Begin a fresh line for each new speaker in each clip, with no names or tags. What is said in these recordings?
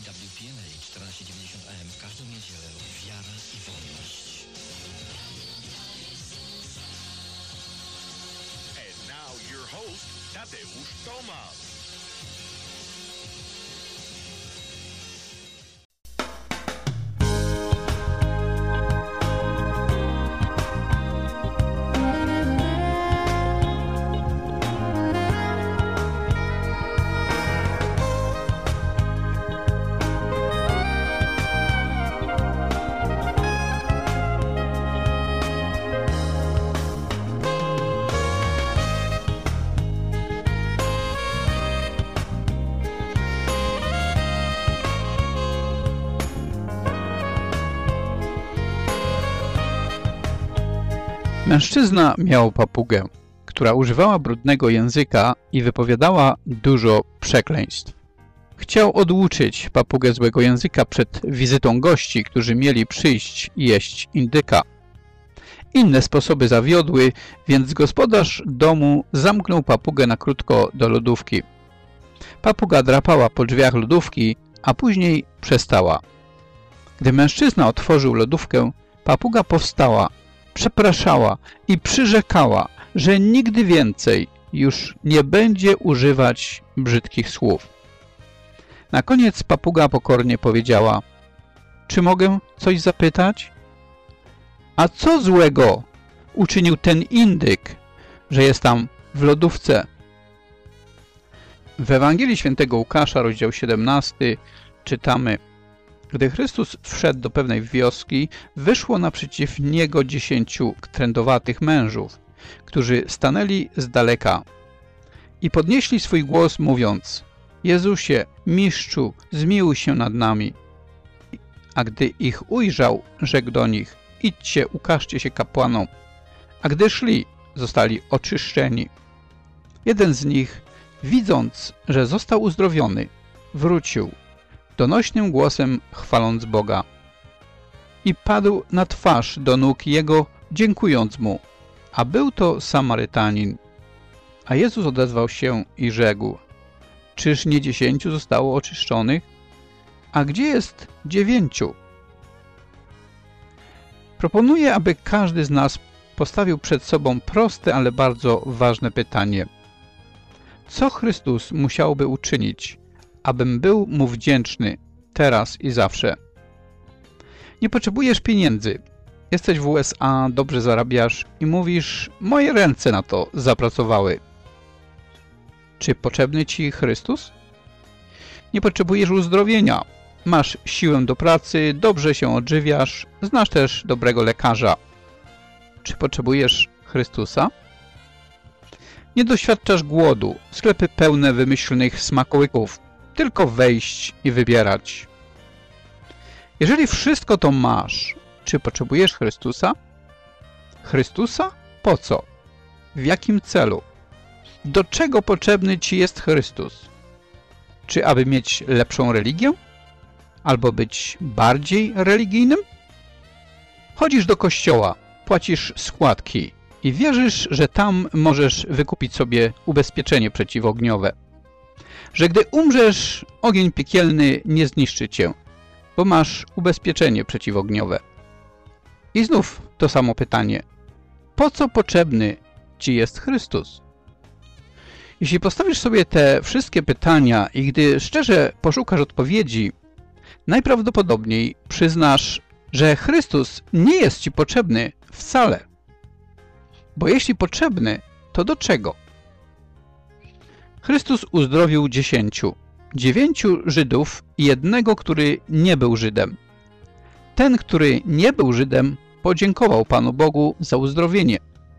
EWPNA 1490 AM w każdą niedzielę. Wiara i wolność.
And now your host, Tadeusz Tomasz.
Mężczyzna miał papugę, która używała brudnego języka i wypowiadała dużo przekleństw. Chciał oduczyć papugę złego języka przed wizytą gości, którzy mieli przyjść i jeść indyka. Inne sposoby zawiodły, więc gospodarz domu zamknął papugę na krótko do lodówki. Papuga drapała po drzwiach lodówki, a później przestała. Gdy mężczyzna otworzył lodówkę, papuga powstała, przepraszała i przyrzekała, że nigdy więcej już nie będzie używać brzydkich słów. Na koniec papuga pokornie powiedziała: czy mogę coś zapytać? A co złego uczynił ten indyk, że jest tam w lodówce? W Ewangelii Świętego Łukasza, rozdział 17, czytamy: gdy Chrystus wszedł do pewnej wioski, wyszło naprzeciw Niego 10 trędowatych mężów, którzy stanęli z daleka i podnieśli swój głos, mówiąc: Jezusie, Mistrzu, zmiłuj się nad nami. A gdy ich ujrzał, rzekł do nich: idźcie, ukażcie się kapłanom. A gdy szli, zostali oczyszczeni. Jeden z nich, widząc, że został uzdrowiony, wrócił, donośnym głosem chwaląc Boga. I padł na twarz do nóg Jego, dziękując Mu, a był to Samarytanin. A Jezus odezwał się i rzekł: czyż nie 10 zostało oczyszczonych? A gdzie jest 9? Proponuję, aby każdy z nas postawił przed sobą proste, ale bardzo ważne pytanie. Co Chrystus musiałby uczynić, abym był Mu wdzięczny teraz i zawsze? Nie potrzebujesz pieniędzy. Jesteś w USA, dobrze zarabiasz i mówisz: moje ręce na to zapracowały. Czy potrzebny Ci Chrystus? Nie potrzebujesz uzdrowienia. Masz siłę do pracy, dobrze się odżywiasz, znasz też dobrego lekarza. Czy potrzebujesz Chrystusa? Nie doświadczasz głodu, sklepy pełne wymyślnych smakołyków, tylko wejść i wybierać. Jeżeli wszystko to masz, czy potrzebujesz Chrystusa? Chrystusa? Po co? W jakim celu? Do czego potrzebny Ci jest Chrystus? Czy aby mieć lepszą religię? Albo być bardziej religijnym? Chodzisz do kościoła, płacisz składki i wierzysz, że tam możesz wykupić sobie ubezpieczenie przeciwogniowe. Że gdy umrzesz, ogień piekielny nie zniszczy Cię, bo masz ubezpieczenie przeciwogniowe. I znów to samo pytanie. Po co potrzebny Ci jest Chrystus? Jeśli postawisz sobie te wszystkie pytania i gdy szczerze poszukasz odpowiedzi, najprawdopodobniej przyznasz, że Chrystus nie jest Ci potrzebny wcale. Bo jeśli potrzebny, to do czego? Chrystus uzdrowił 10, 9 Żydów i jednego, który nie był Żydem. Ten, który nie był Żydem, podziękował Panu Bogu za uzdrowienie.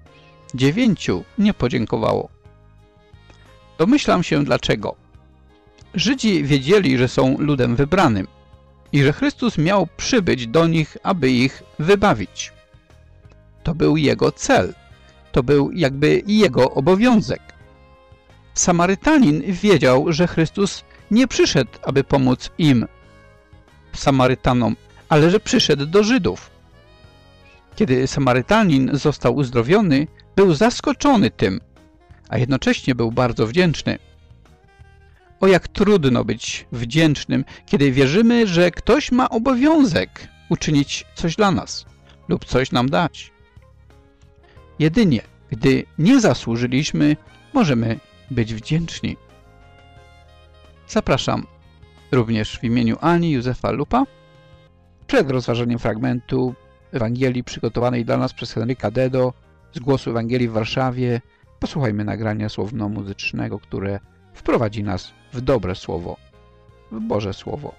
9 nie podziękowało. Domyślam się dlaczego. Żydzi wiedzieli, że są ludem wybranym i że Chrystus miał przybyć do nich, aby ich wybawić. To był Jego cel. To był jakby Jego obowiązek. Samarytanin wiedział, że Chrystus nie przyszedł, aby pomóc im, Samarytanom, ale że przyszedł do Żydów. Kiedy Samarytanin został uzdrowiony, był zaskoczony tym, a jednocześnie był bardzo wdzięczny. O jak trudno być wdzięcznym, kiedy wierzymy, że ktoś ma obowiązek uczynić coś dla nas lub coś nam dać. Jedynie, gdy nie zasłużyliśmy, możemy być wdzięczni. Zapraszam również w imieniu Ani Józefa Lupa przed rozważeniem fragmentu Ewangelii przygotowanej dla nas przez Henryka Dedo z Głosu Ewangelii w Warszawie. Posłuchajmy nagrania słowno-muzycznego, które wprowadzi nas w dobre słowo, w Boże Słowo.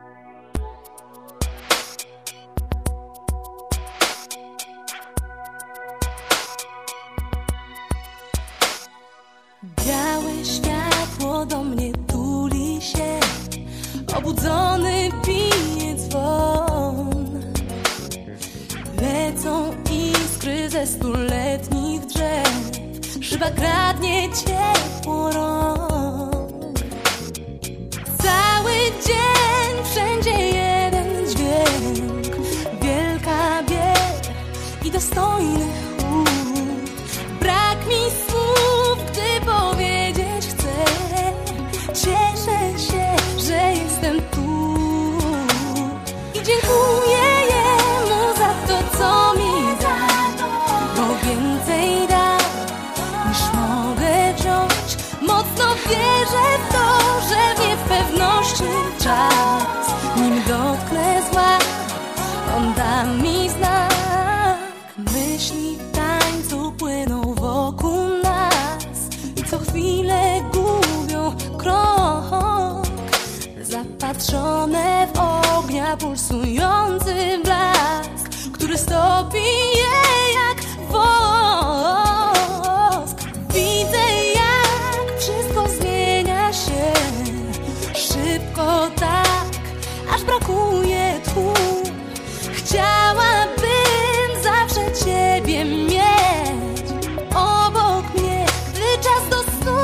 Białe światło do mnie tuli się, obudzony pije dzwon. Lecą iskry ze stuletnich drzew, szyba kradnie ciepło rąk. Cały dzień wszędzie jeden dźwięk, wielka biel i dostojny chór. Brak mi słów, gdy powiedzieć chcę. Cieszę się, że jestem tu i dziękuję Jemu za to, co mi da, bo więcej da niż mogę wziąć. Mocno wierzę w to, że w niepewności czas, nim dotknę zła, On da mi znak. Myśli w tańcu płyną wokół nas i co chwilę gubią krok. Zapatrzone w ognia pulsujący blask, który stopi je jak wosk. Widzę, jak wszystko zmienia się szybko tak, aż brakuje tchu. Chciałabym zawsze Ciebie mieć obok mnie, gdy czas do snu.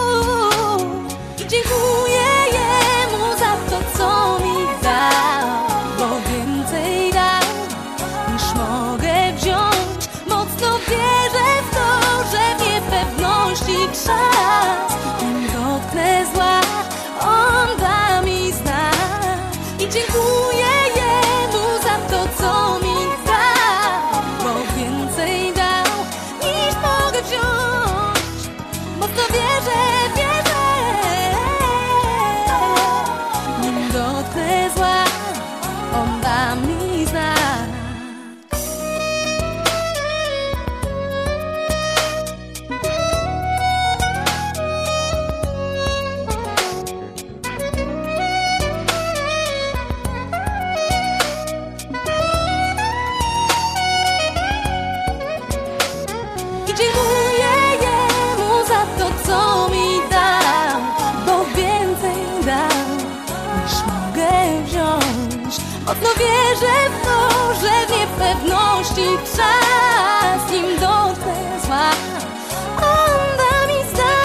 I dziękuję Jemu za to, co mi dał, bo więcej dał niż mogę wziąć. Mocno wierzę w to, że w niepewności czas, nim dotknę zła, On da mi znak. I dziękuję Jemu za to, co mi dał, bo więcej dał niż mogę wziąć. Mocno wierzę, nim dotknę zła, On da mi znak. I dziękuję Jemu za to, co mi dał, bo więcej dał niż mogę wziąć. Mocno wierzę w to, że w niepewności czas, nim dotknę zła, On da mi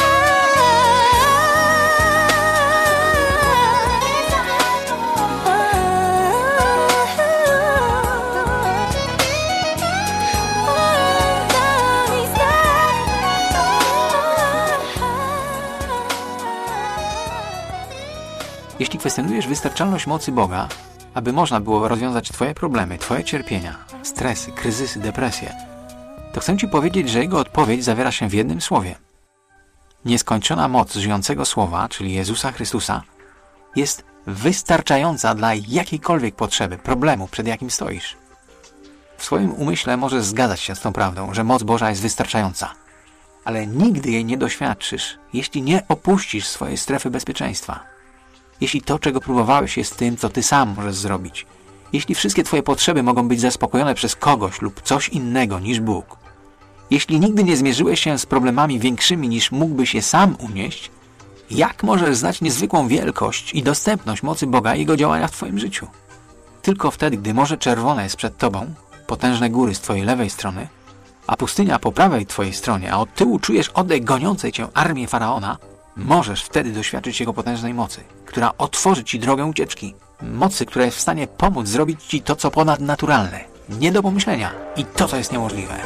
Jeśli kwestionujesz wystarczalność mocy Boga, aby można było rozwiązać Twoje problemy, Twoje cierpienia, stresy, kryzysy, depresje, to chcę Ci powiedzieć, że Jego odpowiedź zawiera się w jednym słowie. Nieskończona moc żyjącego Słowa, czyli Jezusa Chrystusa, jest wystarczająca dla jakiejkolwiek potrzeby, problemu, przed jakim stoisz. W swoim umyśle możesz zgadzać się z tą prawdą, że moc Boża jest wystarczająca, ale nigdy jej nie doświadczysz, jeśli nie opuścisz swojej strefy bezpieczeństwa. Jeśli to, czego próbowałeś, jest tym, co Ty sam możesz zrobić. Jeśli wszystkie Twoje potrzeby mogą być zaspokojone przez kogoś lub coś innego niż Bóg. Jeśli nigdy nie zmierzyłeś się z problemami większymi niż mógłbyś je sam unieść, jak możesz znać niezwykłą wielkość i dostępność mocy Boga i Jego działania w Twoim życiu? Tylko wtedy, gdy Morze Czerwone jest przed Tobą, potężne góry z Twojej lewej strony, a pustynia po prawej Twojej stronie, a od tyłu czujesz oddech goniącej Cię armię Faraona, możesz wtedy doświadczyć Jego potężnej mocy, która otworzy Ci drogę ucieczki. Mocy, która jest w stanie pomóc zrobić Ci to, co ponadnaturalne, nie do pomyślenia i to, co jest niemożliwe.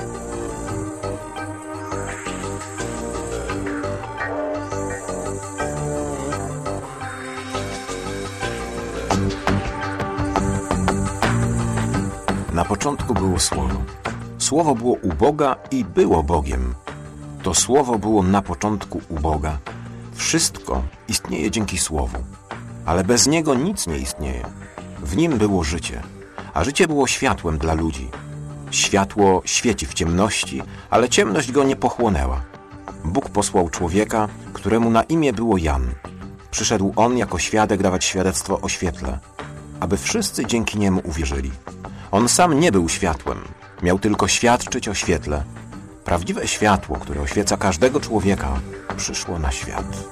Na początku było Słowo. Słowo było u Boga i było Bogiem. To Słowo było na początku u Boga. Wszystko istnieje dzięki Słowu, ale bez Niego nic nie istnieje. W Nim było życie, a życie było światłem dla ludzi. Światło świeci w ciemności, ale ciemność go nie pochłonęła. Bóg posłał człowieka, któremu na imię było Jan. Przyszedł on jako świadek dawać świadectwo o świetle, aby wszyscy dzięki niemu uwierzyli. On sam nie był światłem, miał tylko świadczyć o świetle. Prawdziwe światło, które oświeca każdego człowieka, przyszło na świat.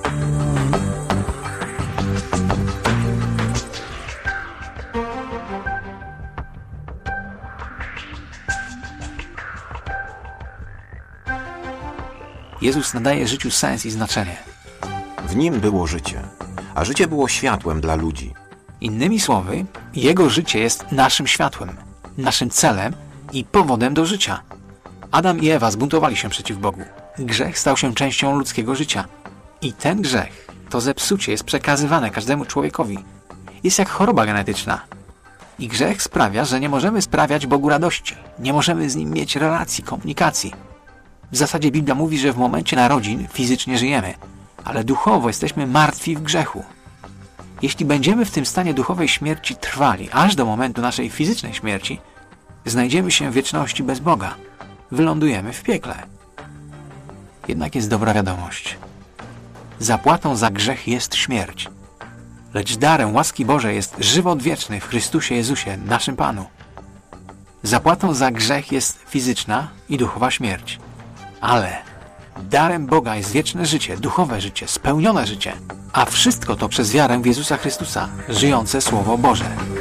Jezus nadaje życiu sens i znaczenie.
W Nim było życie, a życie było światłem dla ludzi.
Innymi słowy, Jego życie jest naszym światłem, naszym celem i powodem do życia. Adam i Ewa zbuntowali się przeciw Bogu. Grzech stał się częścią ludzkiego życia. I ten grzech, to zepsucie jest przekazywane każdemu człowiekowi. Jest jak choroba genetyczna. I grzech sprawia, że nie możemy sprawiać Bogu radości. Nie możemy z Nim mieć relacji, komunikacji. W zasadzie Biblia mówi, że w momencie narodzin fizycznie żyjemy, ale duchowo jesteśmy martwi w grzechu. Jeśli będziemy w tym stanie duchowej śmierci trwali, aż do momentu naszej fizycznej śmierci, znajdziemy się w wieczności bez Boga. Wylądujemy w piekle. Jednak jest dobra wiadomość. Zapłatą za grzech jest śmierć. Lecz darem łaski Bożej jest żywot wieczny w Chrystusie Jezusie, naszym Panu. Zapłatą za grzech jest fizyczna i duchowa śmierć. Ale darem Boga jest wieczne życie, duchowe życie, spełnione życie. A wszystko to przez wiarę w Jezusa Chrystusa, żyjące Słowo Boże.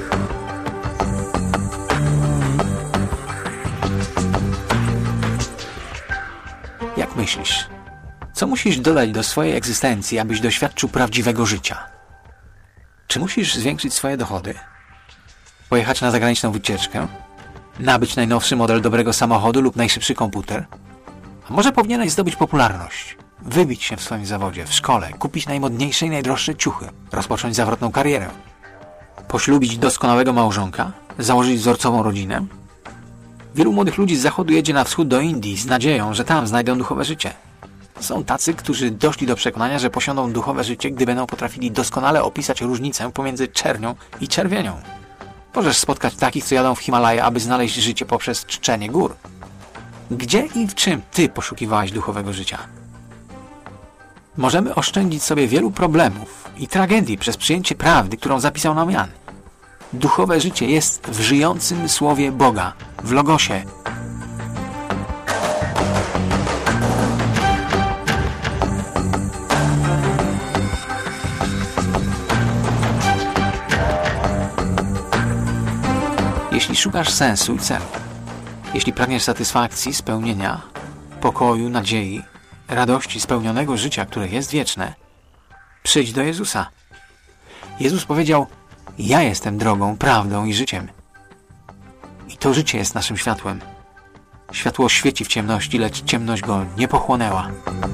Jak myślisz, co musisz dodać do swojej egzystencji, abyś doświadczył prawdziwego życia? Czy musisz zwiększyć swoje dochody? Pojechać na zagraniczną wycieczkę? Nabyć najnowszy model dobrego samochodu lub najszybszy komputer? A może powinieneś zdobyć popularność? Wybić się w swoim zawodzie, w szkole, kupić najmodniejsze i najdroższe ciuchy, rozpocząć zawrotną karierę? Poślubić doskonałego małżonka? Założyć wzorcową rodzinę? Wielu młodych ludzi z zachodu jedzie na wschód do Indii z nadzieją, że tam znajdą duchowe życie. Są tacy, którzy doszli do przekonania, że posiądą duchowe życie, gdy będą potrafili doskonale opisać różnicę pomiędzy czernią i czerwienią. Możesz spotkać takich, co jadą w Himalaje, aby znaleźć życie poprzez czczenie gór. Gdzie i w czym ty poszukiwałeś duchowego życia? Możemy oszczędzić sobie wielu problemów i tragedii przez przyjęcie prawdy, którą zapisał nam Jan. Duchowe życie jest w żyjącym Słowie Boga, w Logosie. Jeśli szukasz sensu i celu, jeśli pragniesz satysfakcji, spełnienia, pokoju, nadziei, radości spełnionego życia, które jest wieczne, przyjdź do Jezusa. Jezus powiedział: ja jestem drogą, prawdą i życiem. I to życie jest naszym światłem. Światło świeci w ciemności, lecz ciemność go nie pochłonęła.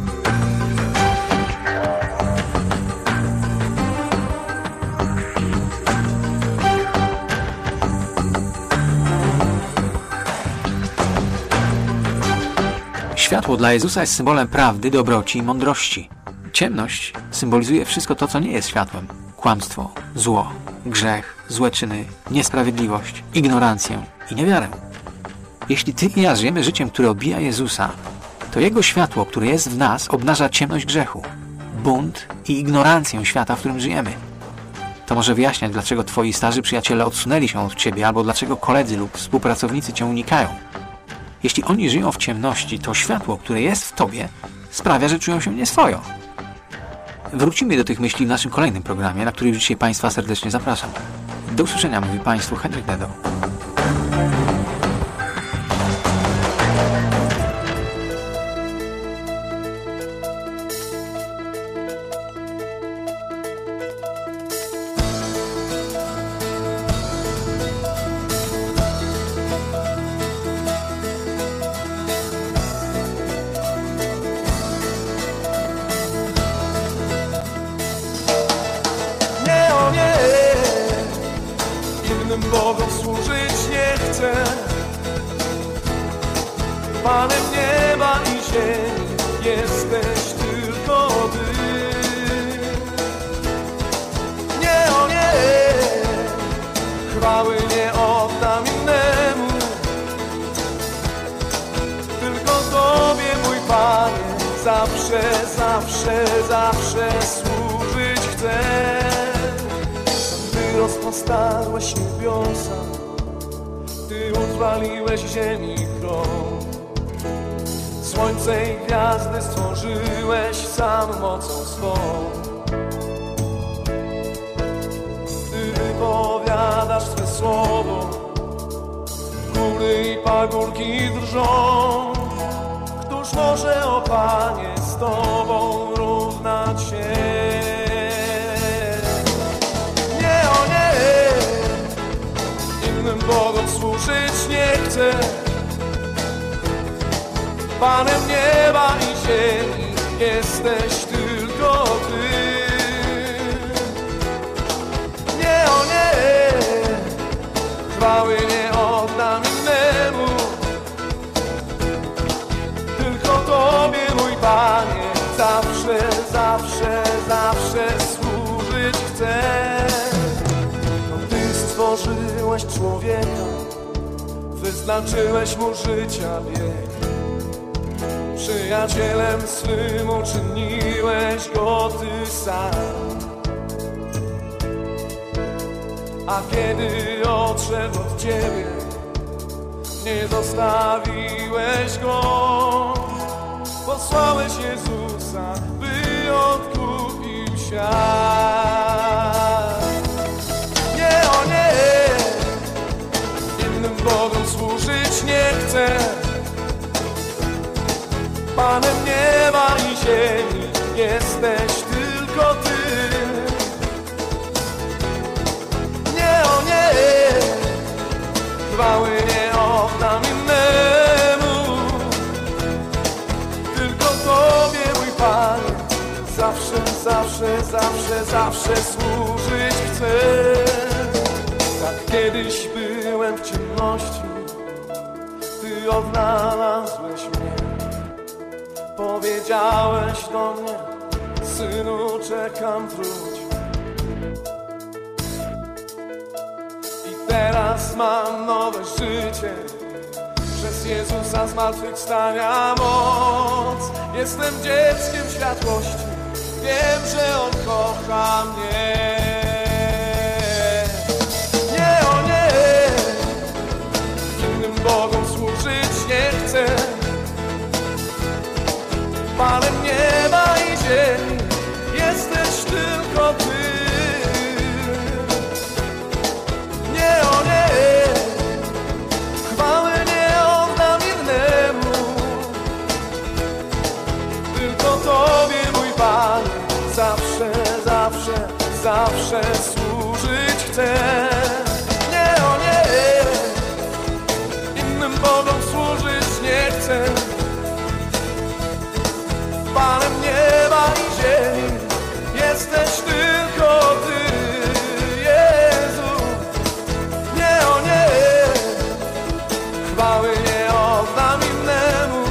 Światło dla Jezusa jest symbolem prawdy, dobroci i mądrości. Ciemność symbolizuje wszystko to, co nie jest światłem. Kłamstwo, zło, grzech, złe czyny, niesprawiedliwość, ignorancję i niewiarę. Jeśli ty i ja żyjemy życiem, które odbija Jezusa, to Jego światło, które jest w nas, obnaża ciemność grzechu, bunt i ignorancję świata, w którym żyjemy. To może wyjaśniać, dlaczego twoi starzy przyjaciele odsunęli się od ciebie, albo dlaczego koledzy lub współpracownicy cię unikają. Jeśli oni żyją w ciemności, to światło, które jest w tobie, sprawia, że czują się nieswojo. Wrócimy do tych myśli w naszym kolejnym programie, na który dzisiaj Państwa serdecznie zapraszam. Do usłyszenia, mówi Państwu Henryk Dedo.
innym Bogom służyć nie chcę. Panem nieba i ziemi jesteś tylko Ty. Nie, o nie, chwały nie oddam innemu, tylko Tobie, mój Panie, zawsze, zawsze, zawsze służyć chcę. Ty rozpostarłeś niebiosa, Ty utrwaliłeś ziemi krąg. Słońce i gwiazdy stworzyłeś sam mocą swą. Ty wypowiadasz swe słowo, góry i pagórki drżą. Któż może, o Panie, z Tobą równać się? Nie, o nie, innym Bogom służyć nie chcę. Panem nieba i ziemi jesteś tylko Ty. Nie, o nie, chwały nie oddam innemu, tylko Tobie, mój Panie, zawsze, zawsze, zawsze służyć chcę. Ty stworzyłeś człowieka, wyznaczyłeś mu życia bieg. Przyjacielem swym uczyniłeś go Ty sam. A kiedy odszedł od Ciebie, nie zostawiłeś go. Posłałeś Jezusa, by odkupił świat. Nie, o nie, innym Bogom służyć nie chcę. Panem nieba i ziemi jesteś tylko Ty. Nie, o nie, chwały nie oddam innemu, tylko Tobie, mój Panie, zawsze, zawsze, zawsze, zawsze służyć chcę. Tak kiedyś byłem w ciemności, Ty odnalazłeś mnie. Powiedziałeś do mnie, synu, czekam, wróć. I teraz mam nowe życie, przez Jezusa zmartwychwstania moc. Jestem dzieckiem światłości, wiem, że On kocha mnie. Nie, o nie, innym Bogom służyć nie chcę. Panem nieba i ziemi jesteś tylko Ty. Nie, o nie, chwały nie oddam innemu, tylko Tobie, mój Panie, zawsze, zawsze, zawsze służyć chcę. Nie, o nie, innym Bogom służyć nie chcę. Panem nieba i ziemi jesteś tylko Ty, Jezu. Nie, o nie, chwały nie oddam innemu.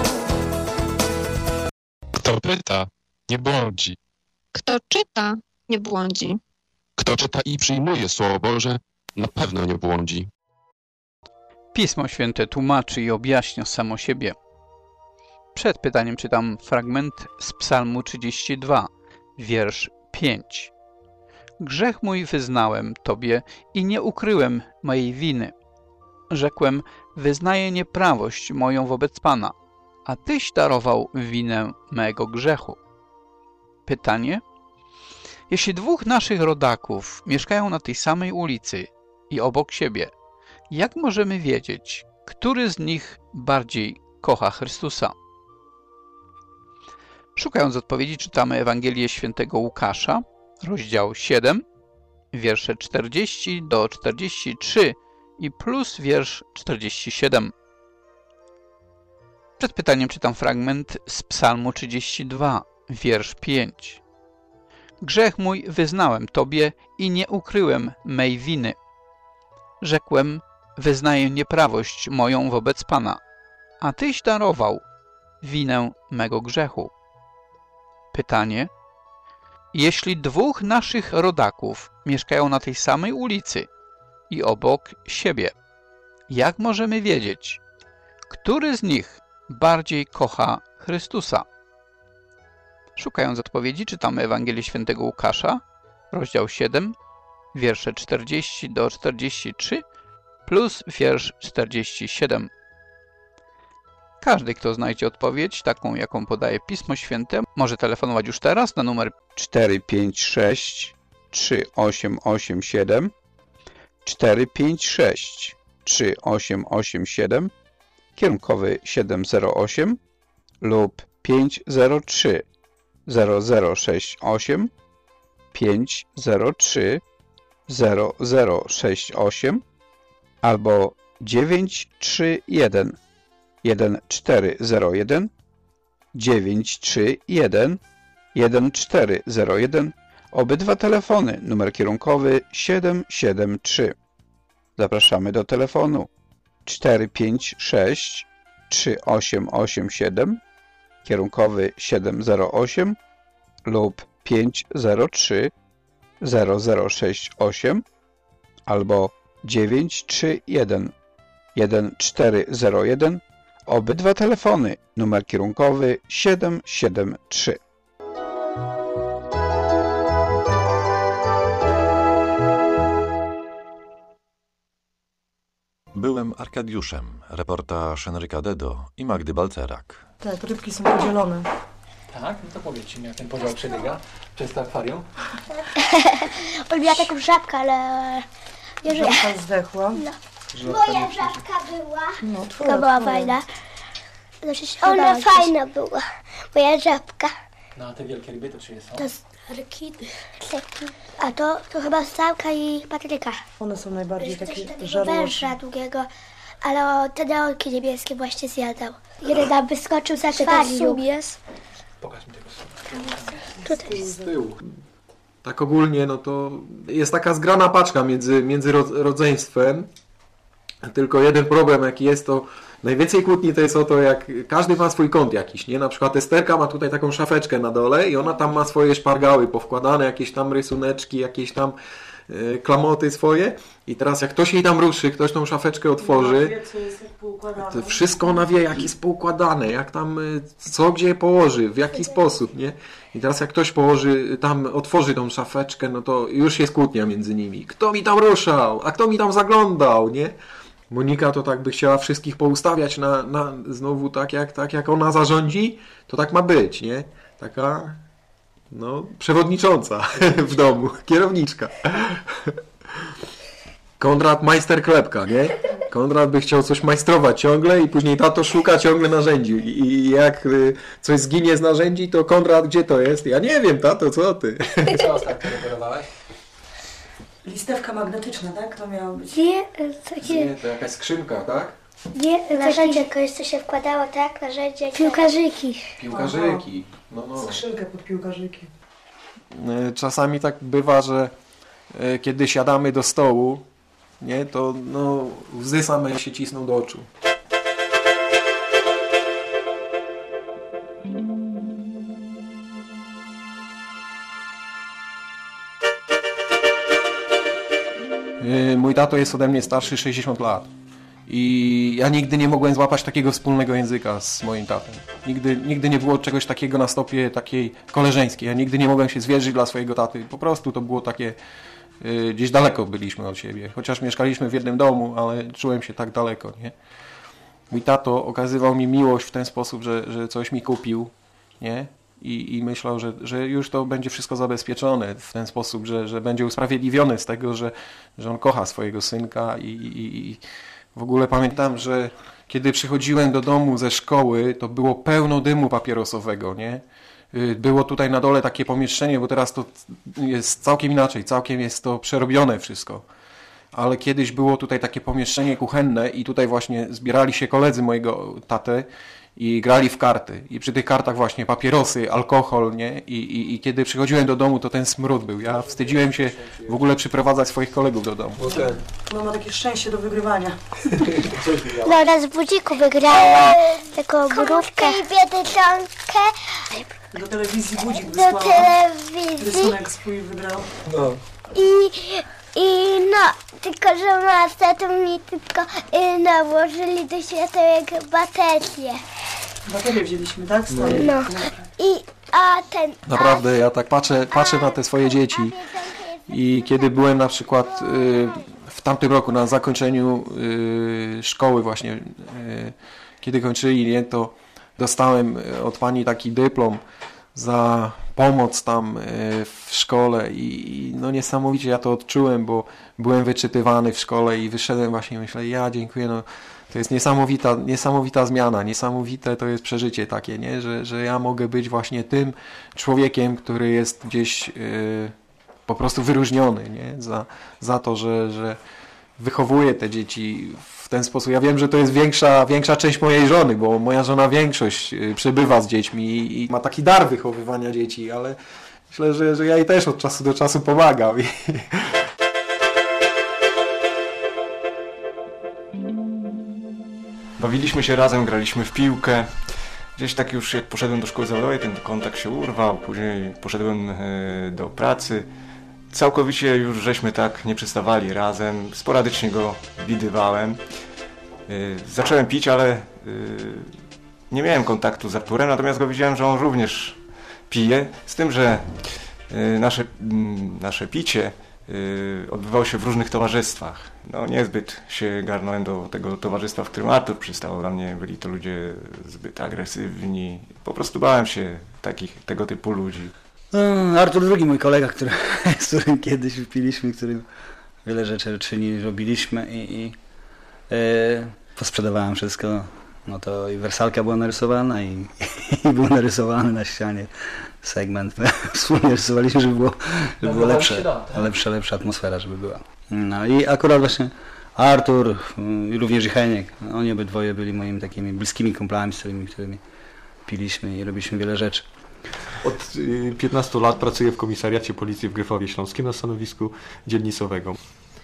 Kto pyta, nie błądzi.
Kto czyta, nie błądzi.
Kto czyta i przyjmuje Słowo Boże, na pewno nie błądzi.
Pismo Święte tłumaczy i objaśnia samo siebie. Przed pytaniem czytam fragment z Psalmu 32, wiersz 5. Grzech mój wyznałem Tobie i nie ukryłem mojej winy. Rzekłem, wyznaję nieprawość moją wobec Pana, a Tyś darował winę mego grzechu. Pytanie? Jeśli dwóch naszych rodaków mieszkają na tej samej ulicy i obok siebie, jak możemy wiedzieć, który z nich bardziej kocha Chrystusa? Szukając odpowiedzi, czytamy Ewangelię Świętego Łukasza, rozdział 7, wiersze 40 do 43 i plus wiersz 47. Przed pytaniem czytam fragment z Psalmu 32, wiersz 5. Grzech mój wyznałem Tobie i nie ukryłem mej winy. Rzekłem, wyznaję nieprawość moją wobec Pana, a Tyś darował winę mego grzechu. Pytanie. Jeśli 2 naszych rodaków mieszkają na tej samej ulicy i obok siebie, jak możemy wiedzieć, który z nich bardziej kocha Chrystusa? Szukając odpowiedzi, czytamy Ewangelię Świętego Łukasza, rozdział 7, wiersze 40 do 43 plus wiersz 47. Każdy, kto znajdzie odpowiedź, taką jaką podaje Pismo Święte, może telefonować już teraz na numer 456 3887 456 3887 kierunkowy 708 lub 503 0068 503 0068 albo 931 1401 931 1401. Obydwa telefony, numer kierunkowy 773. Zapraszamy do telefonu 456 3887 kierunkowy 708 lub 503 0068 albo 931 1401. Obydwa telefony, numer kierunkowy 773.
Byłem Arkadiuszem, reportaż Henryka Dedo i Magdy Balcerak.
Tak, rybki są podzielone.
Tak? No to powiedzcie mi, jak ten podział przebiega przez to akwarium.
Olbia taką żabkę, ale...
Żabka zdechła.
No. Moja żabka była.
No,
to była fajna. Ona fajna była. Moja żabka.
No a te wielkie ryby to czyje są?
To jest rekiny. A to chyba Stałka i Patryka.
One są najbardziej takie
węża długiego, ale te neonki niebieskie właśnie zjadał. Jeden nam wyskoczył z akwarium.
Pokaż mi tego
Tutaj.
Z tyłu. Tak ogólnie, no to jest taka zgrana paczka między rodzeństwem. Tylko jeden problem jaki jest, to najwięcej kłótni to jest o to, jak każdy ma swój kąt jakiś, nie? Na przykład Esterka ma tutaj taką szafeczkę na dole i ona tam ma swoje szpargały powkładane, jakieś tam rysuneczki, jakieś tam klamoty swoje i teraz jak ktoś jej tam ruszy, ktoś tą szafeczkę otworzy, to wszystko ona wie, jak jest poukładane, jak tam, co gdzie położy, w jaki sposób, nie? I teraz jak ktoś położy, tam otworzy tą szafeczkę, no to już jest kłótnia między nimi. Kto mi tam ruszał? A kto mi tam zaglądał, nie? Monika to tak by chciała wszystkich poustawiać na znowu tak jak ona zarządzi, to tak ma być, nie? Taka, no, przewodnicząca w domu, kierowniczka. Konrad majster klepka, nie? Konrad by chciał coś majstrować ciągle i później tato szuka ciągle narzędzi. I jak coś zginie z narzędzi, to Konrad, gdzie to jest? Ja nie wiem, tato, co ty?
Co ostatnio reparowałeś?
Listewka magnetyczna, tak? To miało być.
Nie,
to jakaś skrzynka, tak?
Nie, narzędzie kogoś, co się wkładało, tak? Narzędzie. Piłkarzyki.
Piłkarzyki. No.
Skrzynkę pod piłkarzyki.
Czasami tak bywa, że kiedy siadamy do stołu, nie, to no, łzy same się cisną do oczu. Mój tato jest ode mnie starszy 60 lat. I ja nigdy nie mogłem złapać takiego wspólnego języka z moim tatem. Nigdy nie było czegoś takiego na stopie takiej koleżeńskiej. Ja nigdy nie mogłem się zwierzyć dla swojego taty. Po prostu to było takie... Gdzieś daleko byliśmy od siebie. Chociaż mieszkaliśmy w jednym domu, ale czułem się tak daleko, nie? Mój tato okazywał mi miłość w ten sposób, że coś mi kupił, nie? I myślał, że już to będzie wszystko zabezpieczone w ten sposób, że będzie usprawiedliwiony z tego, że on kocha swojego synka i w ogóle pamiętam, że kiedy przychodziłem do domu ze szkoły, to było pełno dymu papierosowego, nie? Było tutaj na dole takie pomieszczenie, bo teraz to jest całkiem inaczej, całkiem jest to przerobione wszystko. Ale kiedyś było tutaj takie pomieszczenie kuchenne i tutaj właśnie zbierali się koledzy mojego taty i grali w karty. I przy tych kartach właśnie papierosy, alkohol, nie? I kiedy przychodziłem do domu, to ten smród był. Ja wstydziłem się w ogóle przyprowadzać swoich kolegów do domu.
No ma takie szczęście do wygrywania.
No raz w budziku wygrałam taką mrówkę i biedronkę.
Do telewizji budzik
Do
wysłała.
telewizji.
Rysunek swój wygrał.
No.
I no, tylko że ma z tatą mi tylko nałożyli do światełek baterię.
Baterię wzięliśmy, tak?
No. A ten...
Naprawdę, ja tak patrzę na te swoje dzieci i kiedy byłem na przykład w tamtym roku na zakończeniu szkoły właśnie, kiedy kończyli, nie, to dostałem od pani taki dyplom za pomoc tam w szkole i no niesamowicie ja to odczułem, bo byłem wyczytywany w szkole i wyszedłem właśnie i myślę, ja dziękuję, no to jest niesamowita zmiana, niesamowite to jest przeżycie takie, nie? Że ja mogę być właśnie tym człowiekiem, który jest gdzieś po prostu wyróżniony, nie? Za to, że wychowuję te dzieci w ten sposób. Ja wiem, że to jest większa część mojej żony, bo moja żona większość przebywa z dziećmi i ma taki dar wychowywania dzieci, ale myślę, że ja jej też od czasu do czasu pomagam.
Bawiliśmy się razem, graliśmy w piłkę. Gdzieś tak już jak poszedłem do szkoły zawodowej, ten kontakt się urwał, później poszedłem do pracy. Całkowicie już żeśmy tak nie przestawali razem, sporadycznie go widywałem. Zacząłem pić, ale nie miałem kontaktu z Arturem, natomiast go widziałem, że on również pije. Z tym, że nasze picie odbywało się w różnych towarzystwach. No niezbyt się garnąłem do tego towarzystwa, w którym Artur przystał. Dla mnie byli to ludzie zbyt agresywni. Po prostu bałem się tego typu ludzi.
Artur drugi mój kolega, z którym kiedyś wypiliśmy, którym wiele rzeczy robiliśmy i posprzedawałem wszystko. No to i wersalka była narysowana i był narysowany na ścianie segment. Wspólnie rysowaliśmy, żeby było lepsza atmosfera, żeby była. No i akurat właśnie Artur i również i Heniek, oni obydwoje byli moimi takimi bliskimi kumplami, z którymi piliśmy i robiliśmy wiele rzeczy.
Od 15 lat pracuję w komisariacie policji w Gryfowie Śląskim na stanowisku dzielnicowego.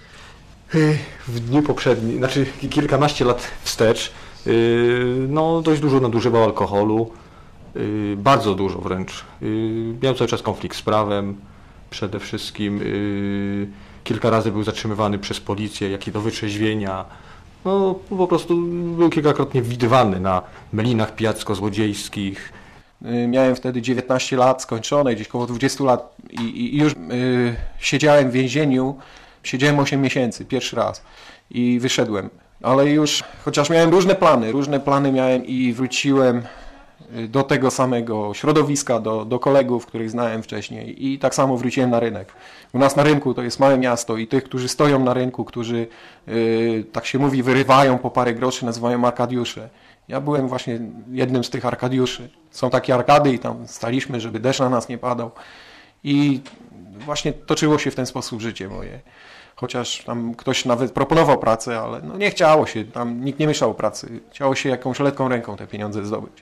W dniu poprzednim, znaczy kilkanaście lat wstecz, no dość dużo nadużywał alkoholu, bardzo dużo wręcz. Miał cały czas konflikt z prawem, przede wszystkim kilka razy był zatrzymywany przez policję, jak i do wytrzeźwienia. No po prostu był kilkakrotnie widywany na melinach pijacko-złodziejskich.
Miałem wtedy 19 lat skończone, gdzieś około 20 lat i już siedziałem w więzieniu, siedziałem 8 miesięcy, pierwszy raz i wyszedłem. Ale już, chociaż miałem różne plany miałem i wróciłem do tego samego środowiska, do kolegów, których znałem wcześniej i tak samo wróciłem na rynek. U nas na rynku to jest małe miasto i tych, którzy stoją na rynku, którzy, tak się mówi, wyrywają po parę groszy, nazywają arkadiusze. Ja byłem właśnie jednym z tych arkadiuszy. Są takie arkady i tam staliśmy, żeby deszcz na nas nie padał. I właśnie toczyło się w ten sposób życie moje. Chociaż tam ktoś nawet proponował pracę, ale no nie chciało się, tam nikt nie myślał o pracy. Chciało się jakąś lekką ręką te pieniądze zdobyć.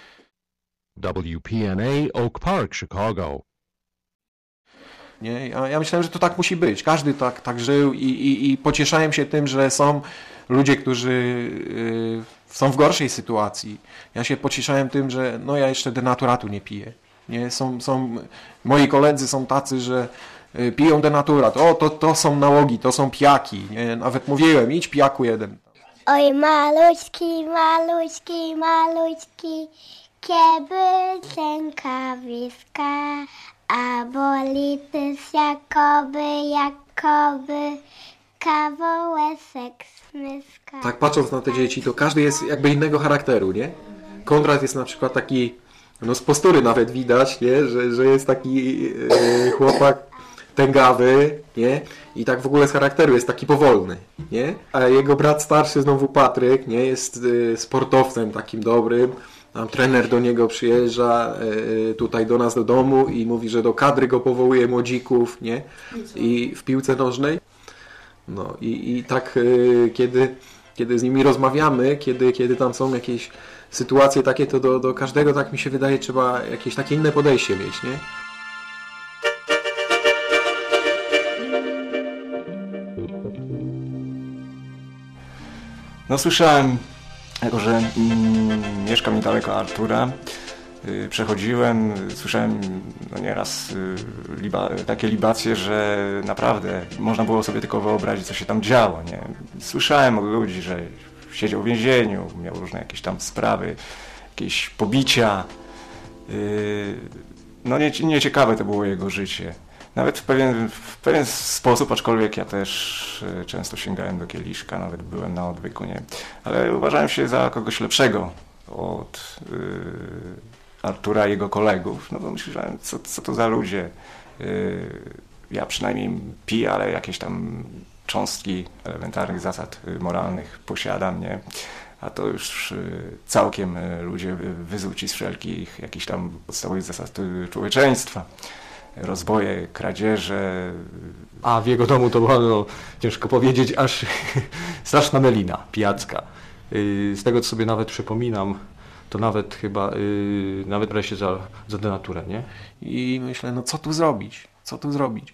WPNA Oak Park, Chicago.
Nie? Ja myślałem, że to tak musi być. Każdy tak żył i pocieszałem się tym, że są ludzie, którzy są w gorszej sytuacji. Ja się pocieszałem tym, że no ja jeszcze denaturatu nie piję. Nie? Moi koledzy są tacy, że piją denaturat. To są nałogi, to są pijaki. Nie? Nawet mówiłem, idź pijaku jeden.
Oj maluśki, maluśki, maluśki, kiedy rękawiska, a bolity jakoby, kawołek smyska.
Tak patrząc na te dzieci, to każdy jest jakby innego charakteru, nie? Konrad jest na przykład taki, no z postury nawet widać, nie? Że jest taki chłopak tęgawy, nie? I tak w ogóle z charakteru jest taki powolny, nie? A jego brat starszy znowu Patryk, nie? Jest sportowcem takim dobrym. Tam trener do niego przyjeżdża tutaj do nas do domu i mówi, że do kadry go powołuje młodzików, nie? I w piłce nożnej. No i tak kiedy Kiedy z nimi rozmawiamy, kiedy tam są jakieś sytuacje takie, to do każdego, tak mi się wydaje, trzeba jakieś takie inne podejście mieć, nie?
No słyszałem, jako że mieszkam niedaleko Artura, przechodziłem, słyszałem nieraz takie libacje, że naprawdę można było sobie tylko wyobrazić, co się tam działo. Nie? Słyszałem od ludzi, że siedział w więzieniu, miał różne jakieś tam sprawy, jakieś pobicia. No nieciekawe to było jego życie. Nawet w pewien sposób, aczkolwiek ja też często sięgałem do kieliszka, nawet byłem na odwyku, nie? Ale uważałem się za kogoś lepszego od Artura i jego kolegów. No bo myślałem, co to za ludzie. Ja przynajmniej piję, ale jakieś tam cząstki elementarnych zasad moralnych posiadam, nie? A to już całkiem ludzie wyzuci z wszelkich jakichś tam podstawowych zasad człowieczeństwa. Rozboje, kradzieże.
A w jego domu to była, no, ciężko powiedzieć, aż straszna melina pijacka. Z tego, co sobie nawet przypominam, to nawet chyba, nawet brał się za denaturę, nie?
I myślę, no co tu zrobić? Co tu zrobić?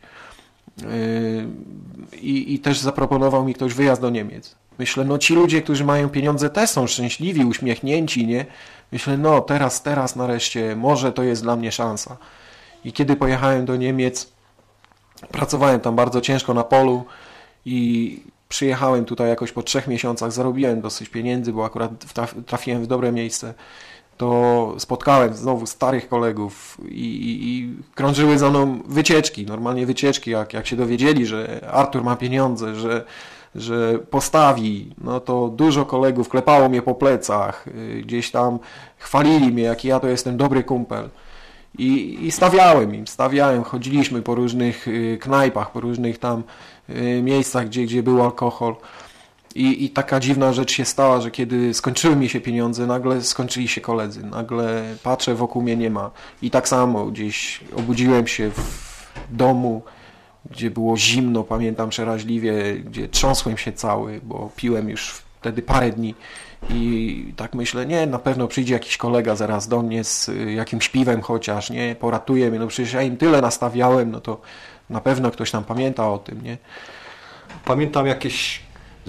I też zaproponował mi ktoś wyjazd do Niemiec. Myślę, no ci ludzie, którzy mają pieniądze, też są szczęśliwi, uśmiechnięci, nie? Myślę, no teraz nareszcie, może to jest dla mnie szansa. I kiedy pojechałem do Niemiec, pracowałem tam bardzo ciężko na polu i przyjechałem tutaj jakoś po 3 miesiącach, zarobiłem dosyć pieniędzy, bo akurat trafiłem w dobre miejsce, to spotkałem znowu starych kolegów i krążyły za mną wycieczki, normalnie wycieczki, jak się dowiedzieli, że Artur ma pieniądze, że postawi, no to dużo kolegów klepało mnie po plecach, gdzieś tam chwalili mnie, jaki ja to jestem dobry kumpel. I stawiałem, chodziliśmy po różnych knajpach, po różnych tam miejscach, gdzie był alkohol. I taka dziwna rzecz się stała, że kiedy skończyły mi się pieniądze, nagle skończyli się koledzy. Nagle patrzę, wokół mnie nie ma. I tak samo gdzieś obudziłem się w domu, gdzie było zimno, pamiętam przeraźliwie, gdzie trząsłem się cały, bo piłem już wtedy parę dni. I tak myślę, nie, na pewno przyjdzie jakiś kolega zaraz do mnie z jakimś piwem chociaż, nie, poratuje mnie, no przecież ja im tyle nastawiałem, no to na pewno ktoś tam pamięta o tym, nie.
Pamiętam jakieś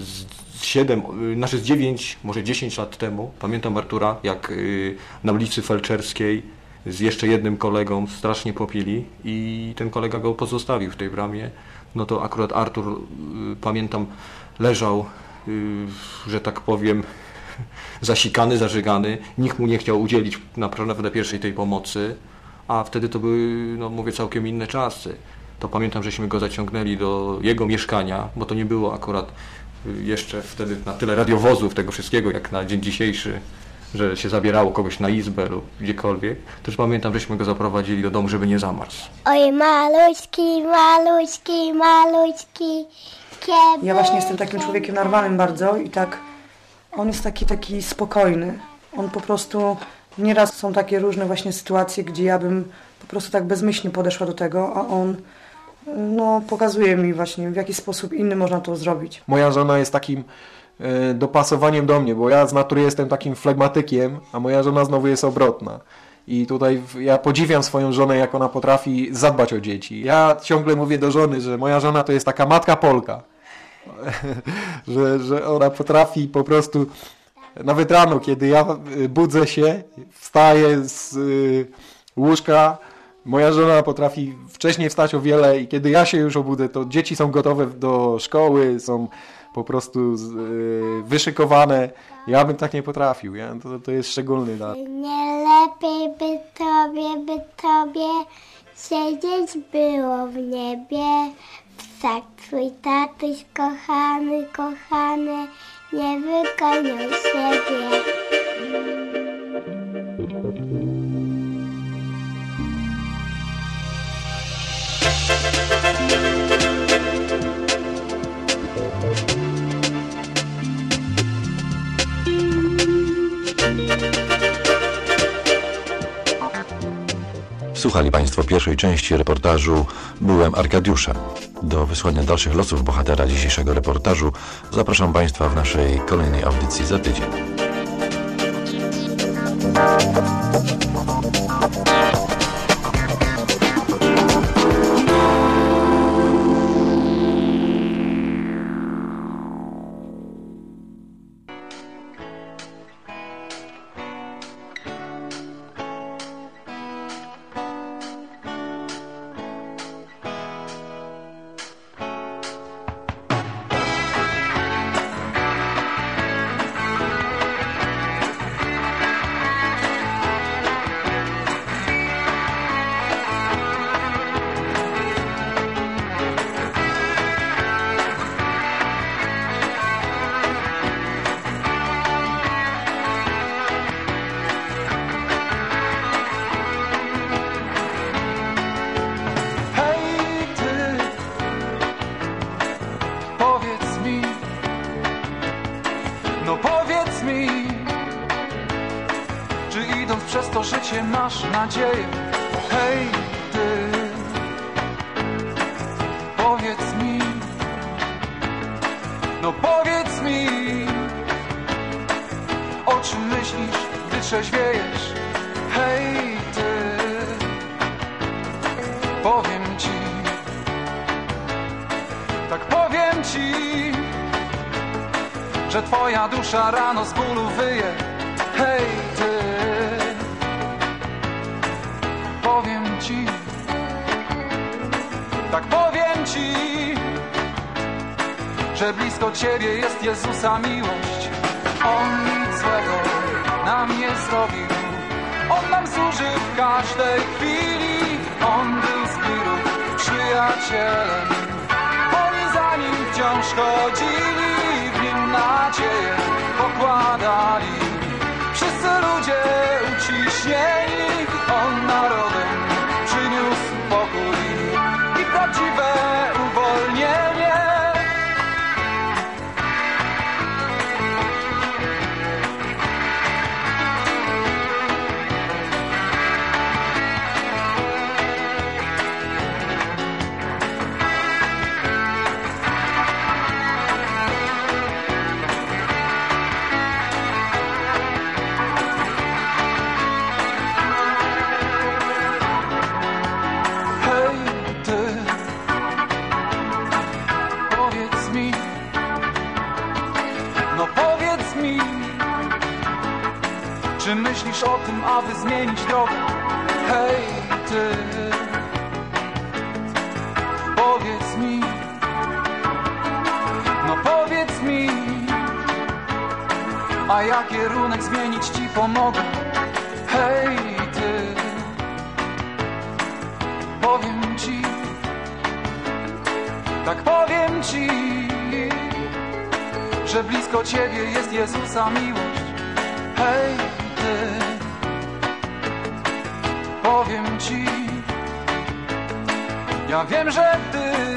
9, może 10 lat temu, pamiętam Artura, jak na ulicy Felczerskiej z jeszcze jednym kolegą strasznie popili i ten kolega go pozostawił w tej bramie. No to akurat Artur, pamiętam, leżał, że tak powiem, zasikany, zażygany. Nikt mu nie chciał udzielić naprawdę pierwszej tej pomocy, a wtedy to były, no mówię, całkiem inne czasy. To pamiętam, żeśmy go zaciągnęli do jego mieszkania, bo to nie było akurat jeszcze wtedy na tyle radiowozów tego wszystkiego, jak na dzień dzisiejszy, że się zabierało kogoś na izbę lub gdziekolwiek. Też pamiętam, żeśmy go zaprowadzili do domu, żeby nie zamarzł.
Oj, maluśki, maluśki, maluśki, kiedy...
Ja właśnie jestem takim człowiekiem normalnym bardzo i tak on jest taki spokojny. On po prostu, nieraz są takie różne właśnie sytuacje, gdzie ja bym po prostu tak bezmyślnie podeszła do tego, a on no, pokazuje mi właśnie, w jaki sposób inny można to zrobić.
Moja żona jest takim dopasowaniem do mnie, bo ja z natury jestem takim flegmatykiem, a moja żona znowu jest obrotna. I tutaj ja podziwiam swoją żonę, jak ona potrafi zadbać o dzieci. Ja ciągle mówię do żony, że moja żona to jest taka matka Polka. że ona potrafi po prostu, nawet rano, kiedy ja budzę się, wstaję z łóżka, moja żona potrafi wcześniej wstać o wiele i kiedy ja się już obudzę, to dzieci są gotowe do szkoły, są po prostu wyszykowane. Ja bym tak nie potrafił. To jest szczególny dar.
Nie lepiej by tobie siedzieć było w niebie. Tak, twój tatuś kochany, nie wykonił siebie.
Wysłuchali Państwo pierwszej części reportażu Byłem Arkadiuszem. Do wysłania dalszych losów bohatera dzisiejszego reportażu zapraszam Państwa w naszej kolejnej audycji za tydzień.
Przez to życie masz nadzieję. Hej, ty, powiedz mi, no powiedz mi, o czym myślisz, gdy trzeźwiejesz. Hej, ty, powiem ci, tak powiem ci, że twoja dusza rano z bólu wyje. Hej, ty, powiem ci, tak powiem ci, że blisko ciebie jest Jezusa miłość. On nic złego nam nie zrobił, on nam służy w każdej chwili. On był z wirów przyjacielem, oni za nim wciąż chodzili, w nim nadzieję pokładali. Wszyscy ludzie uciśnieni, on narodem przyniósł pokój i prawdziwe uwolnienie. Czy myślisz o tym, aby zmienić drogę? Hej, ty, powiedz mi, no powiedz mi, a ja kierunek zmienić ci pomogę. Hej, ty, powiem ci, tak powiem ci, że blisko ciebie jest Jezusa miłość. Hej, powiem ci, ja wiem, że ty